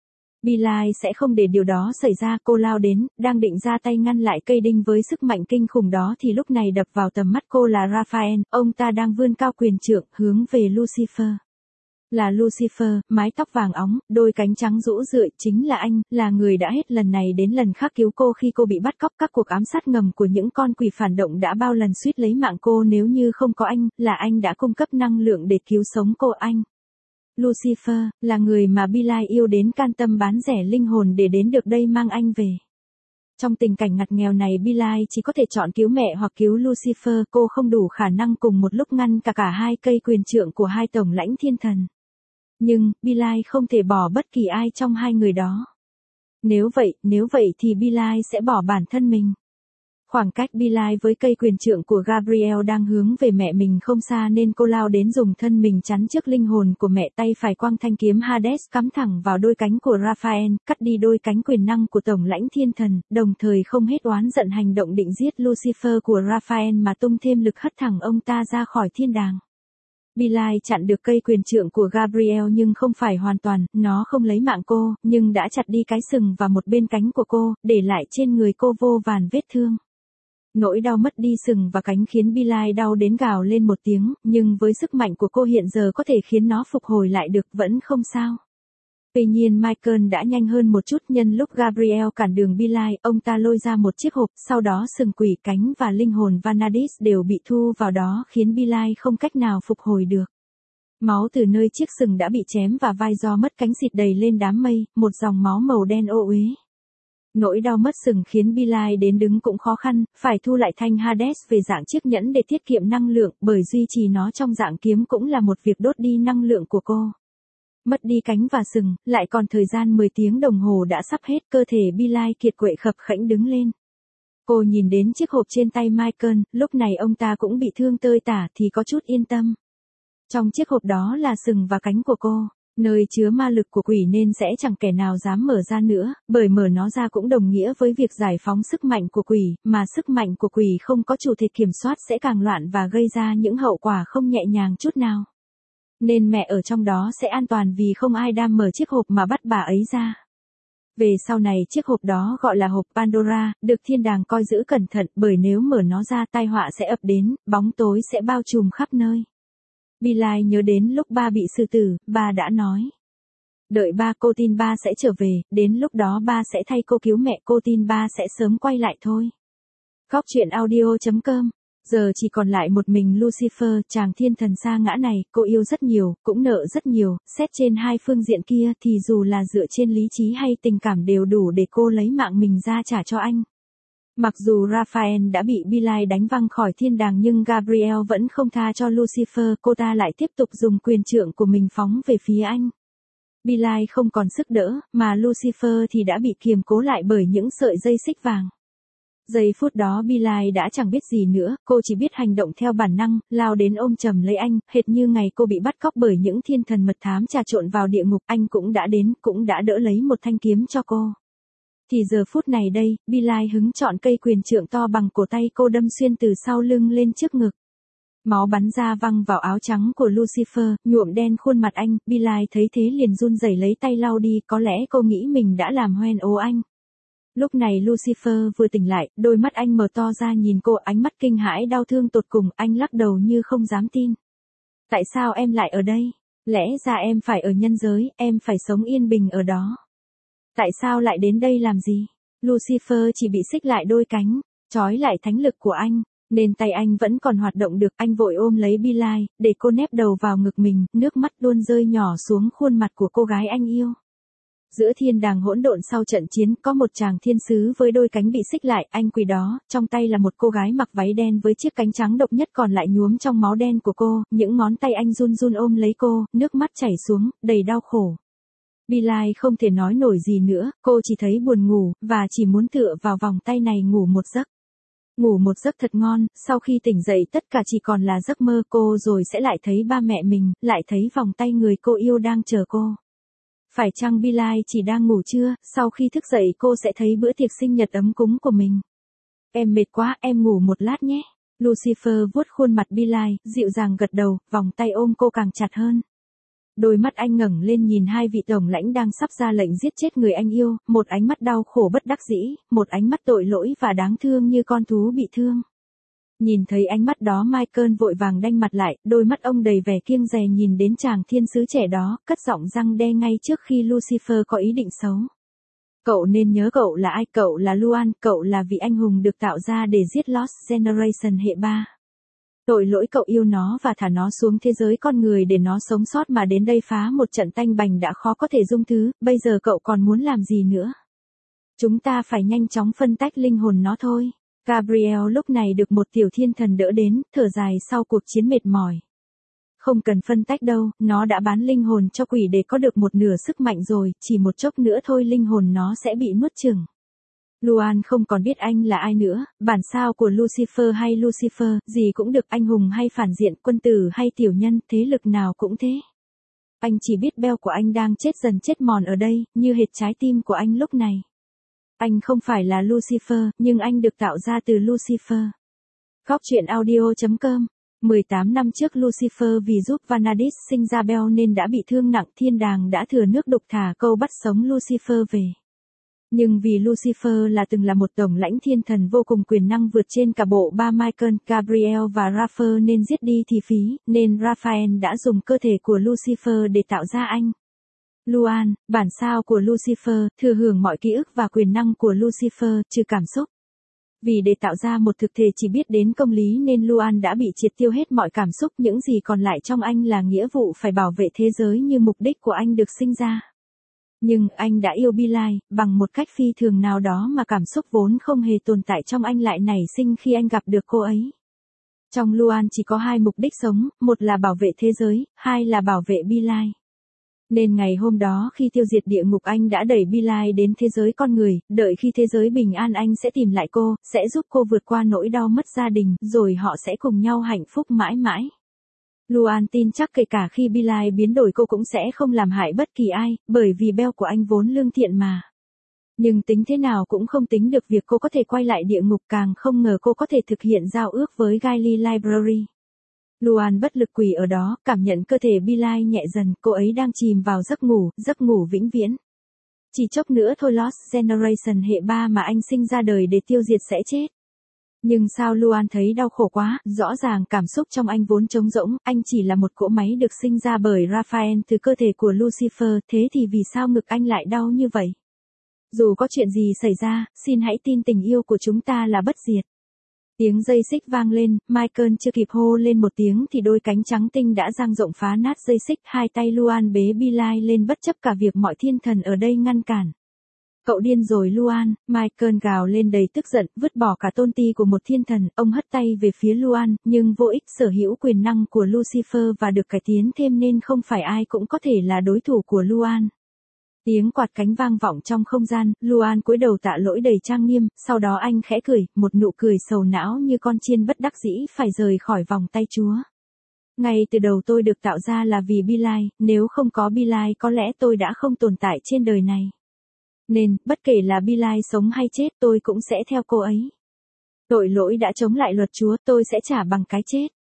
Bilai sẽ không để điều đó xảy ra, cô lao đến, đang định ra tay ngăn lại cây đinh với sức mạnh kinh khủng đó thì lúc này đập vào tầm mắt cô là Raphael, ông ta đang vươn cao quyền trượng, hướng về Lucifer. Là Lucifer, mái tóc vàng óng, đôi cánh trắng rũ rượi, chính là anh, là người đã hết lần này đến lần khác cứu cô khi cô bị bắt cóc. Các cuộc ám sát ngầm của những con quỷ phản động đã bao lần suýt lấy mạng cô, nếu như không có anh, là anh đã cung cấp năng lượng để cứu sống cô. Anh, Lucifer, là người mà Bilai yêu đến can tâm bán rẻ linh hồn để đến được đây mang anh về. Trong tình cảnh ngặt nghèo này Bilai chỉ có thể chọn cứu mẹ hoặc cứu Lucifer, cô không đủ khả năng cùng một lúc ngăn cả hai cây quyền trượng của hai tổng lãnh thiên thần. Nhưng, Bilai không thể bỏ bất kỳ ai trong hai người đó. Nếu vậy thì Bilai sẽ bỏ bản thân mình. Khoảng cách Bilai với cây quyền trượng của Gabriel đang hướng về mẹ mình không xa nên cô lao đến dùng thân mình chắn trước linh hồn của mẹ, tay phải quăng thanh kiếm Hades cắm thẳng vào đôi cánh của Raphael, cắt đi đôi cánh quyền năng của tổng lãnh thiên thần, đồng thời không hết oán giận hành động định giết Lucifer của Raphael mà tung thêm lực hất thẳng ông ta ra khỏi thiên đàng. Bilai chặn được cây quyền trượng của Gabriel nhưng không phải hoàn toàn, nó không lấy mạng cô, nhưng đã chặt đi cái sừng và một bên cánh của cô, để lại trên người cô vô vàn vết thương. Nỗi đau mất đi sừng và cánh khiến Bilai đau đến gào lên một tiếng, nhưng với sức mạnh của cô hiện giờ có thể khiến nó phục hồi lại được, vẫn không sao. Tuy nhiên Michael đã nhanh hơn một chút, nhân lúc Gabriel cản đường Bilai, ông ta lôi ra một chiếc hộp, sau đó sừng quỷ, cánh và linh hồn Vanadis đều bị thu vào đó khiến Bilai không cách nào phục hồi được. Máu từ nơi chiếc sừng đã bị chém và vai do mất cánh xịt đầy lên đám mây, một dòng máu màu đen ô uế. Nỗi đau mất sừng khiến Bilai đến đứng cũng khó khăn, phải thu lại thanh Hades về dạng chiếc nhẫn để tiết kiệm năng lượng, bởi duy trì nó trong dạng kiếm cũng là một việc đốt đi năng lượng của cô. Mất đi cánh và sừng, lại còn thời gian 10 tiếng đồng hồ đã sắp hết, cơ thể Bilai kiệt quệ khập khẽnh đứng lên. Cô nhìn đến chiếc hộp trên tay Michael, lúc này ông ta cũng bị thương tơi tả thì có chút yên tâm. Trong chiếc hộp đó là sừng và cánh của cô, nơi chứa ma lực của quỷ nên sẽ chẳng kẻ nào dám mở ra nữa, bởi mở nó ra cũng đồng nghĩa với việc giải phóng sức mạnh của quỷ, mà sức mạnh của quỷ không có chủ thể kiểm soát sẽ càng loạn và gây ra những hậu quả không nhẹ nhàng chút nào. Nên mẹ ở trong đó sẽ an toàn vì không ai đam mở chiếc hộp mà bắt bà ấy ra. Về sau này chiếc hộp đó gọi là hộp Pandora, được thiên đàng coi giữ cẩn thận, bởi nếu mở nó ra tai họa sẽ ập đến, bóng tối sẽ bao trùm khắp nơi. Bilai nhớ đến lúc ba bị sư tử, ba đã nói. Đợi ba, cô tin ba sẽ trở về, đến lúc đó ba sẽ thay cô cứu mẹ, cô tin ba sẽ sớm quay lại thôi. Góc truyện audio.com. Giờ chỉ còn lại một mình Lucifer, chàng thiên thần sa ngã này, cô yêu rất nhiều, cũng nợ rất nhiều, xét trên hai phương diện kia thì dù là dựa trên lý trí hay tình cảm đều đủ để cô lấy mạng mình ra trả cho anh. Mặc dù Raphael đã bị Bilai đánh văng khỏi thiên đàng nhưng Gabriel vẫn không tha cho Lucifer, cô ta lại tiếp tục dùng quyền trượng của mình phóng về phía anh. Bilai không còn sức đỡ, mà Lucifer thì đã bị kiềm cố lại bởi những sợi dây xích vàng. Giây phút đó Bilai đã chẳng biết gì nữa, cô chỉ biết hành động theo bản năng, lao đến ôm chầm lấy anh, hệt như ngày cô bị bắt cóc bởi những thiên thần mật thám trà trộn vào địa ngục, anh cũng đã đến, cũng đã đỡ lấy một thanh kiếm cho cô. Thì giờ phút này đây, Bilai hứng chọn cây quyền trượng to bằng cổ tay cô đâm xuyên từ sau lưng lên trước ngực. Máu bắn ra văng vào áo trắng của Lucifer, nhuộm đen khuôn mặt anh, Billie thấy thế liền run rẩy lấy tay lau đi, có lẽ cô nghĩ mình đã làm hoen ố anh. Lúc này Lucifer vừa tỉnh lại, đôi mắt anh mở to ra nhìn cô, ánh mắt kinh hãi đau thương tột cùng, anh lắc đầu như không dám tin. Tại sao em lại ở đây? Lẽ ra em phải ở nhân giới, em phải sống yên bình ở đó. Tại sao lại đến đây làm gì? Lucifer chỉ bị xích lại đôi cánh, trói lại thánh lực của anh, nên tay anh vẫn còn hoạt động được. Anh vội ôm lấy Billie, để cô nép đầu vào ngực mình, nước mắt luôn rơi nhỏ xuống khuôn mặt của cô gái anh yêu. Giữa thiên đàng hỗn độn sau trận chiến, có một chàng thiên sứ với đôi cánh bị xích lại, anh quỳ đó, trong tay là một cô gái mặc váy đen với chiếc cánh trắng độc nhất còn lại nhuốm trong máu đen của cô, những ngón tay anh run run ôm lấy cô, nước mắt chảy xuống, đầy đau khổ. Billie không thể nói nổi gì nữa, cô chỉ thấy buồn ngủ, và chỉ muốn tựa vào vòng tay này ngủ một giấc. Ngủ một giấc thật ngon, sau khi tỉnh dậy tất cả chỉ còn là giấc mơ cô rồi sẽ lại thấy ba mẹ mình, lại thấy vòng tay người cô yêu đang chờ cô. Phải chăng Billie chỉ đang ngủ chưa, sau khi thức dậy cô sẽ thấy bữa tiệc sinh nhật ấm cúng của mình. Em mệt quá, em ngủ một lát nhé. Lucifer vuốt khuôn mặt Billie, dịu dàng gật đầu, vòng tay ôm cô càng chặt hơn. Đôi mắt anh ngẩng lên nhìn hai vị tổng lãnh đang sắp ra lệnh giết chết người anh yêu, một ánh mắt đau khổ bất đắc dĩ, một ánh mắt tội lỗi và đáng thương như con thú bị thương. Nhìn thấy ánh mắt đó Michael vội vàng đanh mặt lại, đôi mắt ông đầy vẻ kiêng dè nhìn đến chàng thiên sứ trẻ đó, cất giọng răn đe ngay trước khi Lucifer có ý định xấu. Cậu nên nhớ cậu là ai, cậu là Luan, cậu là vị anh hùng được tạo ra để giết Lost Generation hệ 3. Tội lỗi cậu yêu nó và thả nó xuống thế giới con người để nó sống sót mà đến đây phá một trận tanh bành đã khó có thể dung thứ, bây giờ cậu còn muốn làm gì nữa? Chúng ta phải nhanh chóng phân tách linh hồn nó thôi. Gabriel lúc này được một tiểu thiên thần đỡ đến, thở dài sau cuộc chiến mệt mỏi. Không cần phân tách đâu, nó đã bán linh hồn cho quỷ để có được một nửa sức mạnh rồi, chỉ một chốc nữa thôi linh hồn nó sẽ bị nuốt chửng. Luan không còn biết anh là ai nữa, bản sao của Lucifer hay Lucifer, gì cũng được, anh hùng hay phản diện, quân tử hay tiểu nhân, thế lực nào cũng thế. Anh chỉ biết Bell của anh đang chết dần chết mòn ở đây, như hệt trái tim của anh lúc này. Anh không phải là Lucifer, nhưng anh được tạo ra từ Lucifer. Góc truyện audio.com 18 năm trước Lucifer vì giúp Vanadis sinh ra Bell nên đã bị thương nặng, thiên đàng đã thừa nước đục thả câu bắt sống Lucifer về. Nhưng vì Lucifer từng là một tổng lãnh thiên thần vô cùng quyền năng vượt trên cả bộ ba Michael, Gabriel và Raphael nên giết đi thì phí, nên Raphael đã dùng cơ thể của Lucifer để tạo ra anh. Luan, bản sao của Lucifer, thừa hưởng mọi ký ức và quyền năng của Lucifer, trừ cảm xúc. Vì để tạo ra một thực thể chỉ biết đến công lý nên Luan đã bị triệt tiêu hết mọi cảm xúc, những gì còn lại trong anh là nghĩa vụ phải bảo vệ thế giới như mục đích của anh được sinh ra. Nhưng anh đã yêu Billie, bằng một cách phi thường nào đó mà cảm xúc vốn không hề tồn tại trong anh lại nảy sinh khi anh gặp được cô ấy. Trong Luan chỉ có hai mục đích sống, một là bảo vệ thế giới, hai là bảo vệ Billie. Nên ngày hôm đó khi tiêu diệt địa ngục anh đã đẩy Billie đến thế giới con người, đợi khi thế giới bình an anh sẽ tìm lại cô, sẽ giúp cô vượt qua nỗi đau mất gia đình, rồi họ sẽ cùng nhau hạnh phúc mãi mãi. Luan tin chắc kể cả khi Billie biến đổi cô cũng sẽ không làm hại bất kỳ ai, bởi vì Bell của anh vốn lương thiện mà. Nhưng tính thế nào cũng không tính được việc cô có thể quay lại địa ngục, càng không ngờ cô có thể thực hiện giao ước với Gilly Library. Luan bất lực quỳ ở đó, cảm nhận cơ thể Billie nhẹ dần, cô ấy đang chìm vào giấc ngủ vĩnh viễn. Chỉ chốc nữa thôi Lost Generation hệ 3 mà anh sinh ra đời để tiêu diệt sẽ chết. Nhưng sao Luan thấy đau khổ quá, rõ ràng cảm xúc trong anh vốn trống rỗng, anh chỉ là một cỗ máy được sinh ra bởi Raphael từ cơ thể của Lucifer, thế thì vì sao ngực anh lại đau như vậy? Dù có chuyện gì xảy ra, xin hãy tin tình yêu của chúng ta là bất diệt. Tiếng dây xích vang lên, Michael chưa kịp hô lên một tiếng thì đôi cánh trắng tinh đã dang rộng phá nát dây xích, hai tay Luan bế Billie lên bất chấp cả việc mọi thiên thần ở đây ngăn cản. Cậu điên rồi Luan, Michael gào lên đầy tức giận, vứt bỏ cả tôn ti của một thiên thần, ông hất tay về phía Luan, nhưng vô ích, sở hữu quyền năng của Lucifer và được cải tiến thêm nên không phải ai cũng có thể là đối thủ của Luan. Tiếng quạt cánh vang vọng trong không gian, Luan cúi đầu tạ lỗi đầy trang nghiêm, sau đó anh khẽ cười, một nụ cười sầu não như con chiên bất đắc dĩ phải rời khỏi vòng tay Chúa. Ngay từ đầu tôi được tạo ra là vì Billie, nếu không có Billie có lẽ tôi đã không tồn tại trên đời này. Nên, bất kể là Billie sống hay chết tôi cũng sẽ theo cô ấy. Tội lỗi đã chống lại luật Chúa, tôi sẽ trả bằng cái chết.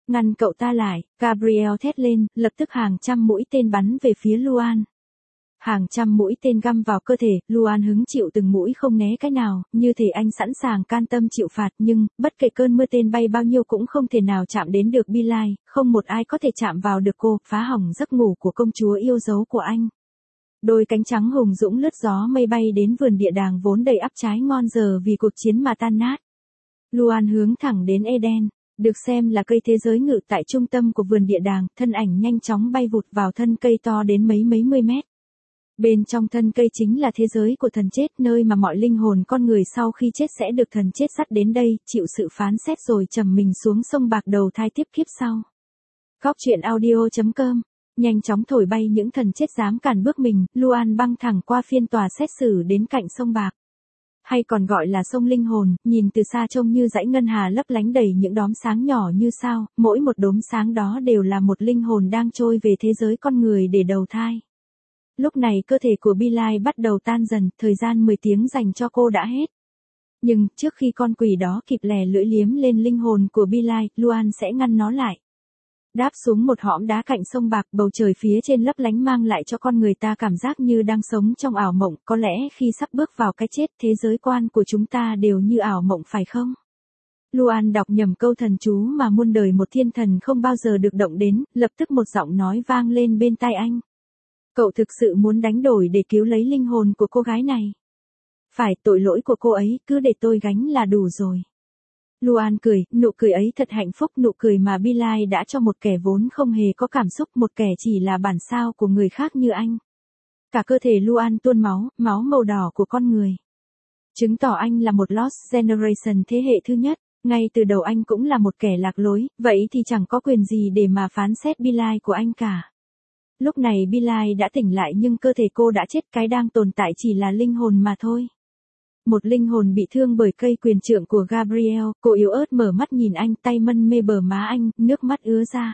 Ngăn cậu ta lại, Gabriel thét lên, lập tức hàng trăm mũi tên bắn về phía Luan. Hàng trăm mũi tên găm vào cơ thể, Luan hứng chịu từng mũi không né cái nào, như thể anh sẵn sàng can tâm chịu phạt nhưng, bất kể cơn mưa tên bay bao nhiêu cũng không thể nào chạm đến được Billie, không một ai có thể chạm vào được cô, phá hỏng giấc ngủ của công chúa yêu dấu của anh. Đôi cánh trắng hùng dũng lướt gió mây bay đến vườn địa đàng vốn đầy ắp trái ngon giờ vì cuộc chiến mà tan nát. Luan hướng thẳng đến Eden, được xem là cây thế giới ngự tại trung tâm của vườn địa đàng, thân ảnh nhanh chóng bay vụt vào thân cây to đến mấy mươi mét. Bên trong thân cây chính là thế giới của thần chết, nơi mà mọi linh hồn con người sau khi chết sẽ được thần chết dắt đến đây, chịu sự phán xét rồi trầm mình xuống sông bạc đầu thai tiếp kiếp sau. Góc truyện audio.com nhanh chóng thổi bay những thần chết dám cản bước mình, Luan băng thẳng qua phiên tòa xét xử đến cạnh sông bạc. Hay còn gọi là sông linh hồn, nhìn từ xa trông như dãy ngân hà lấp lánh đầy những đốm sáng nhỏ như sao, mỗi một đốm sáng đó đều là một linh hồn đang trôi về thế giới con người để đầu thai. Lúc này cơ thể của Billie bắt đầu tan dần, thời gian 10 tiếng dành cho cô đã hết. Nhưng, trước khi con quỷ đó kịp lè lưỡi liếm lên linh hồn của Billie, Luan sẽ ngăn nó lại. Đáp xuống một hõm đá cạnh sông bạc, bầu trời phía trên lấp lánh mang lại cho con người ta cảm giác như đang sống trong ảo mộng, có lẽ khi sắp bước vào cái chết, thế giới quan của chúng ta đều như ảo mộng phải không? Luan đọc nhầm câu thần chú mà muôn đời một thiên thần không bao giờ được động đến, lập tức một giọng nói vang lên bên tai anh. Cậu thực sự muốn đánh đổi để cứu lấy linh hồn của cô gái này? Phải, tội lỗi của cô ấy, cứ để tôi gánh là đủ rồi. Luan cười, nụ cười ấy thật hạnh phúc, nụ cười mà Billie đã cho một kẻ vốn không hề có cảm xúc, một kẻ chỉ là bản sao của người khác như anh. Cả cơ thể Luan tuôn máu, máu màu đỏ của con người. Chứng tỏ anh là một Lost Generation thế hệ thứ nhất, ngay từ đầu anh cũng là một kẻ lạc lối, vậy thì chẳng có quyền gì để mà phán xét Billie của anh cả. Lúc này Billie đã tỉnh lại nhưng cơ thể cô đã chết, cái đang tồn tại chỉ là linh hồn mà thôi. Một linh hồn bị thương bởi cây quyền trượng của Gabriel, cô yếu ớt mở mắt nhìn anh, tay mân mê bờ má anh, nước mắt ứa ra.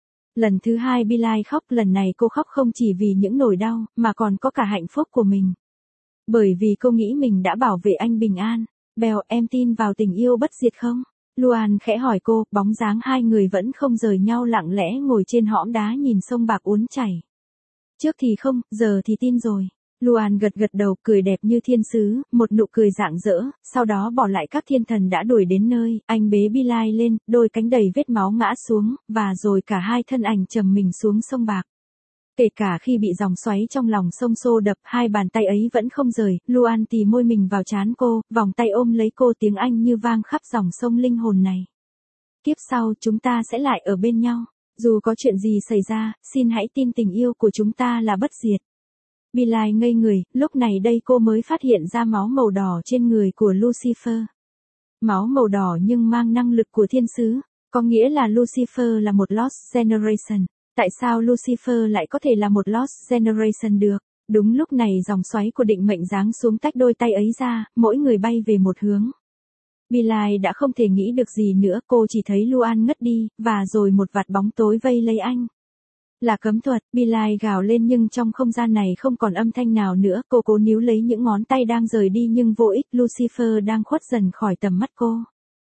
Lần thứ hai Billie khóc, lần này cô khóc không chỉ vì những nỗi đau, mà còn có cả hạnh phúc của mình. Bởi vì cô nghĩ mình đã bảo vệ anh bình an. Belle, em tin vào tình yêu bất diệt không? Luan khẽ hỏi cô, bóng dáng hai người vẫn không rời nhau lặng lẽ ngồi trên hõm đá nhìn sông bạc uốn chảy. Trước thì không, giờ thì tin rồi. Luan gật gật đầu, cười đẹp như thiên sứ, một nụ cười rạng rỡ, sau đó bỏ lại các thiên thần đã đuổi đến nơi, anh bế Billie lên, đôi cánh đầy vết máu ngã xuống, và rồi cả hai thân ảnh trầm mình xuống sông bạc. Kể cả khi bị dòng xoáy trong lòng sông xô đập, hai bàn tay ấy vẫn không rời, Luan tì môi mình vào trán cô, vòng tay ôm lấy cô, tiếng Anh như vang khắp dòng sông linh hồn này. Kiếp sau chúng ta sẽ lại ở bên nhau, dù có chuyện gì xảy ra, xin hãy tin tình yêu của chúng ta là bất diệt. Billie ngây người, lúc này đây cô mới phát hiện ra máu màu đỏ trên người của Lucifer. Máu màu đỏ nhưng mang năng lực của thiên sứ, có nghĩa là Lucifer là một Lost Generation. Tại sao Lucifer lại có thể là một Lost Generation được? Đúng lúc này dòng xoáy của định mệnh giáng xuống tách đôi tay ấy ra, mỗi người bay về một hướng. Billie đã không thể nghĩ được gì nữa, cô chỉ thấy Luan ngất đi, và rồi một vạt bóng tối vây lấy anh. Là cấm thuật, Billie gào lên nhưng trong không gian này không còn âm thanh nào nữa, cô cố níu lấy những ngón tay đang rời đi nhưng vô ích, Lucifer đang khuất dần khỏi tầm mắt cô.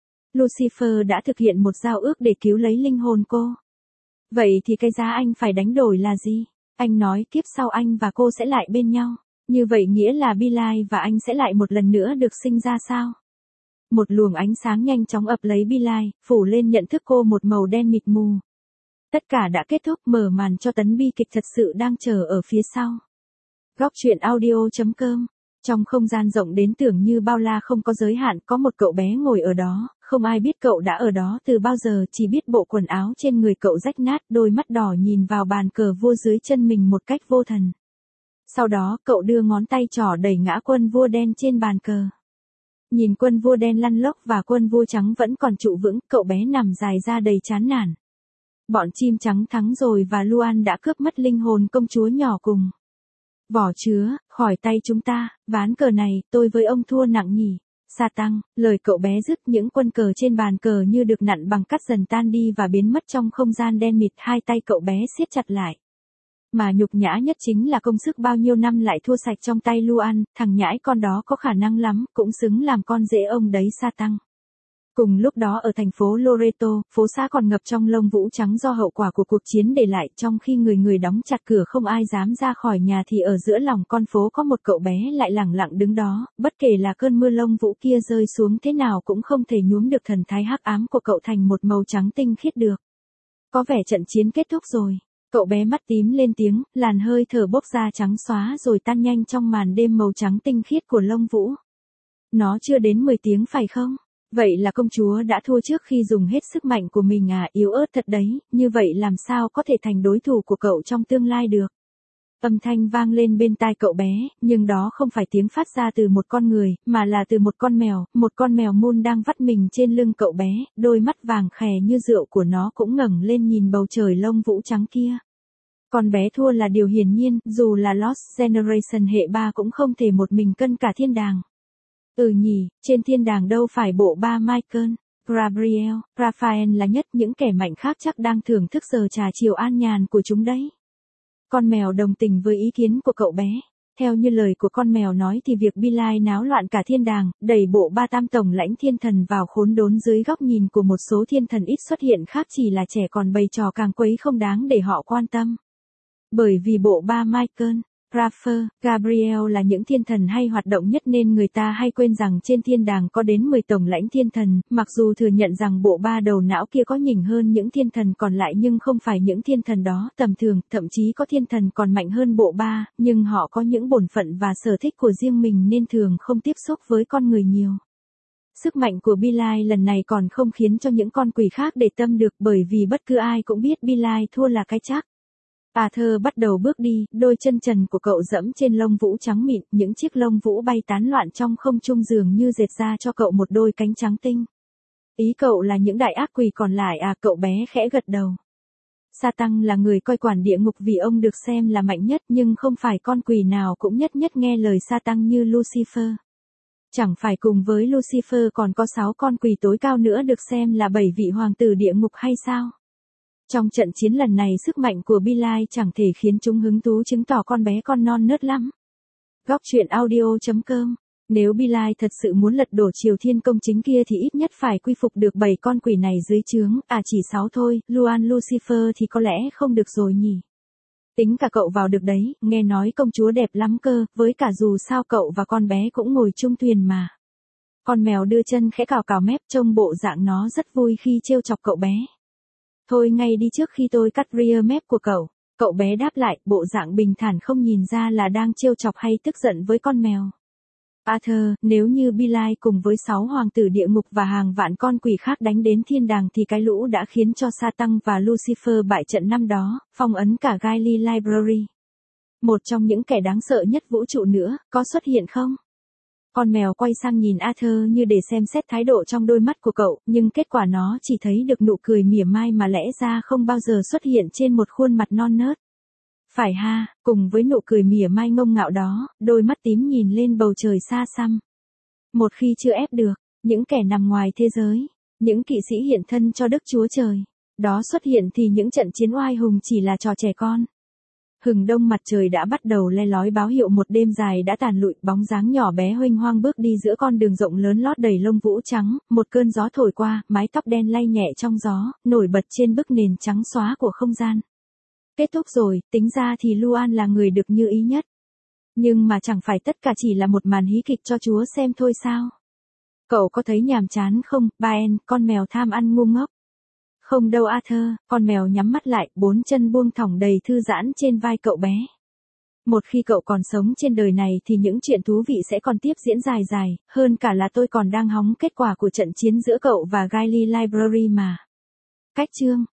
Lucifer đã thực hiện một giao ước để cứu lấy linh hồn cô. Vậy thì cái giá anh phải đánh đổi là gì? Anh nói kiếp sau anh và cô sẽ lại bên nhau. Như vậy nghĩa là Billie và anh sẽ lại một lần nữa được sinh ra sao? Một luồng ánh sáng nhanh chóng ập lấy Billie, phủ lên nhận thức cô một màu đen mịt mù. Tất cả đã kết thúc, mở màn cho tấn bi kịch thật sự đang chờ ở phía sau. Góc truyện audio.com Trong không gian rộng đến tưởng như bao la không có giới hạn, có một cậu bé ngồi ở đó, không ai biết cậu đã ở đó từ bao giờ, chỉ biết bộ quần áo trên người cậu rách nát, đôi mắt đỏ nhìn vào bàn cờ vua dưới chân mình một cách vô thần. Sau đó, cậu đưa ngón tay trỏ đẩy ngã quân vua đen trên bàn cờ. Nhìn quân vua đen lăn lóc và quân vua trắng vẫn còn trụ vững, cậu bé nằm dài ra đầy chán nản. Bọn chim trắng thắng rồi và Luan đã cướp mất linh hồn công chúa nhỏ cùng. Vỏ chứa, khỏi tay chúng ta, ván cờ này, tôi với ông thua nặng nhỉ. Sa tăng, lời cậu bé dứt, những quân cờ trên bàn cờ như được nặn bằng cắt dần tan đi và biến mất trong không gian đen mịt, hai tay cậu bé siết chặt lại. Mà nhục nhã nhất chính là công sức bao nhiêu năm lại thua sạch trong tay Luan, thằng nhãi con đó có khả năng lắm, cũng xứng làm con rể ông đấy Sa tăng. Cùng lúc đó ở thành phố Loreto, phố xá còn ngập trong lông vũ trắng do hậu quả của cuộc chiến để lại, trong khi người người đóng chặt cửa không ai dám ra khỏi nhà thì ở giữa lòng con phố có một cậu bé lại lẳng lặng đứng đó, bất kể là cơn mưa lông vũ kia rơi xuống thế nào cũng không thể nhuốm được thần thái hắc ám của cậu thành một màu trắng tinh khiết được. Có vẻ trận chiến kết thúc rồi. Cậu bé mắt tím lên tiếng, làn hơi thở bốc ra trắng xóa rồi tan nhanh trong màn đêm màu trắng tinh khiết của lông vũ. Nó chưa đến 10 tiếng phải không? Vậy là công chúa đã thua trước khi dùng hết sức mạnh của mình à, yếu ớt thật đấy, như vậy làm sao có thể thành đối thủ của cậu trong tương lai được. Âm thanh vang lên bên tai cậu bé, nhưng đó không phải tiếng phát ra từ một con người, mà là từ một con mèo moon đang vắt mình trên lưng cậu bé, đôi mắt vàng khè như rượu của nó cũng ngẩng lên nhìn bầu trời lông vũ trắng kia. Con bé thua là điều hiển nhiên, dù là Lost Generation hệ 3 cũng không thể một mình cân cả thiên đàng. Ừ nhỉ, trên thiên đàng đâu phải bộ ba Michael, Gabriel, Raphael là nhất, những kẻ mạnh khác chắc đang thưởng thức giờ trà chiều an nhàn của chúng đấy. Con mèo đồng tình với ý kiến của cậu bé. Theo như lời của con mèo nói thì việc Bilal náo loạn cả thiên đàng, đẩy bộ ba tam tổng lãnh thiên thần vào khốn đốn dưới góc nhìn của một số thiên thần ít xuất hiện khác chỉ là trẻ còn bày trò càng quấy không đáng để họ quan tâm. Bởi vì bộ ba Michael, Raphael, Gabriel là những thiên thần hay hoạt động nhất nên người ta hay quên rằng trên thiên đàng có đến 10 tổng lãnh thiên thần, mặc dù thừa nhận rằng bộ ba đầu não kia có nhỉnh hơn những thiên thần còn lại nhưng không phải những thiên thần đó tầm thường, thậm chí có thiên thần còn mạnh hơn bộ ba, nhưng họ có những bổn phận và sở thích của riêng mình nên thường không tiếp xúc với con người nhiều. Sức mạnh của Bilal lần này còn không khiến cho những con quỷ khác để tâm được bởi vì bất cứ ai cũng biết Bilal thua là cái chắc. Arthur bắt đầu bước đi, đôi chân trần của cậu dẫm trên lông vũ trắng mịn, những chiếc lông vũ bay tán loạn trong không trung dường như dệt ra cho cậu một đôi cánh trắng tinh. Ý cậu là những đại ác quỷ còn lại à, cậu bé khẽ gật đầu. Satan là người cai quản địa ngục vì ông được xem là mạnh nhất nhưng không phải con quỷ nào cũng nhất nghe lời Satan như Lucifer. Chẳng phải cùng với Lucifer còn có 6 con quỷ tối cao nữa được xem là 7 vị hoàng tử địa ngục hay sao? Trong trận chiến lần này sức mạnh của Bilal chẳng thể khiến chúng hứng thú chứng tỏ con bé con non nớt lắm. Góc truyện audio.com. Nếu Bilal thật sự muốn lật đổ Triều Thiên Công chính kia thì ít nhất phải quy phục được 7 con quỷ này dưới trướng, à chỉ 6 thôi, Luan Lucifer thì có lẽ không được rồi nhỉ. Tính cả cậu vào được đấy, nghe nói công chúa đẹp lắm cơ, với cả dù sao cậu và con bé cũng ngồi chung thuyền mà. Con mèo đưa chân khẽ cào mép, trông bộ dạng nó rất vui khi trêu chọc cậu bé. Thôi ngay đi trước khi tôi cắt rear mép của cậu. Cậu bé đáp lại, bộ dạng bình thản không nhìn ra là đang trêu chọc hay tức giận với con mèo. Arthur, nếu như Bilal cùng với 6 hoàng tử địa ngục và hàng vạn con quỷ khác đánh đến thiên đàng thì cái lũ đã khiến cho Satan và Lucifer bại trận năm đó, phong ấn cả Gilly Library. Một trong những kẻ đáng sợ nhất vũ trụ nữa, có xuất hiện không? Con mèo quay sang nhìn Arthur như để xem xét thái độ trong đôi mắt của cậu, nhưng kết quả nó chỉ thấy được nụ cười mỉa mai mà lẽ ra không bao giờ xuất hiện trên một khuôn mặt non nớt. Phải ha, cùng với nụ cười mỉa mai ngông ngạo đó, đôi mắt tím nhìn lên bầu trời xa xăm. Một khi chưa ép được, những kẻ nằm ngoài thế giới, những kỵ sĩ hiện thân cho Đức Chúa Trời, đó xuất hiện thì những trận chiến oai hùng chỉ là trò trẻ con. Hừng đông mặt trời đã bắt đầu le lói báo hiệu một đêm dài đã tàn lụi, bóng dáng nhỏ bé huênh hoang bước đi giữa con đường rộng lớn lót đầy lông vũ trắng, một cơn gió thổi qua, mái tóc đen lay nhẹ trong gió, nổi bật trên bức nền trắng xóa của không gian. Kết thúc rồi, tính ra thì Luan là người được như ý nhất. Nhưng mà chẳng phải tất cả chỉ là một màn hí kịch cho Chúa xem thôi sao? Cậu có thấy nhàm chán không, Baen, con mèo tham ăn ngu ngốc? Không đâu Arthur, con mèo nhắm mắt lại, 4 chân buông thõng đầy thư giãn trên vai cậu bé. Một khi cậu còn sống trên đời này thì những chuyện thú vị sẽ còn tiếp diễn dài, hơn cả là tôi còn đang hóng kết quả của trận chiến giữa cậu và Gilly Library mà. Cách chương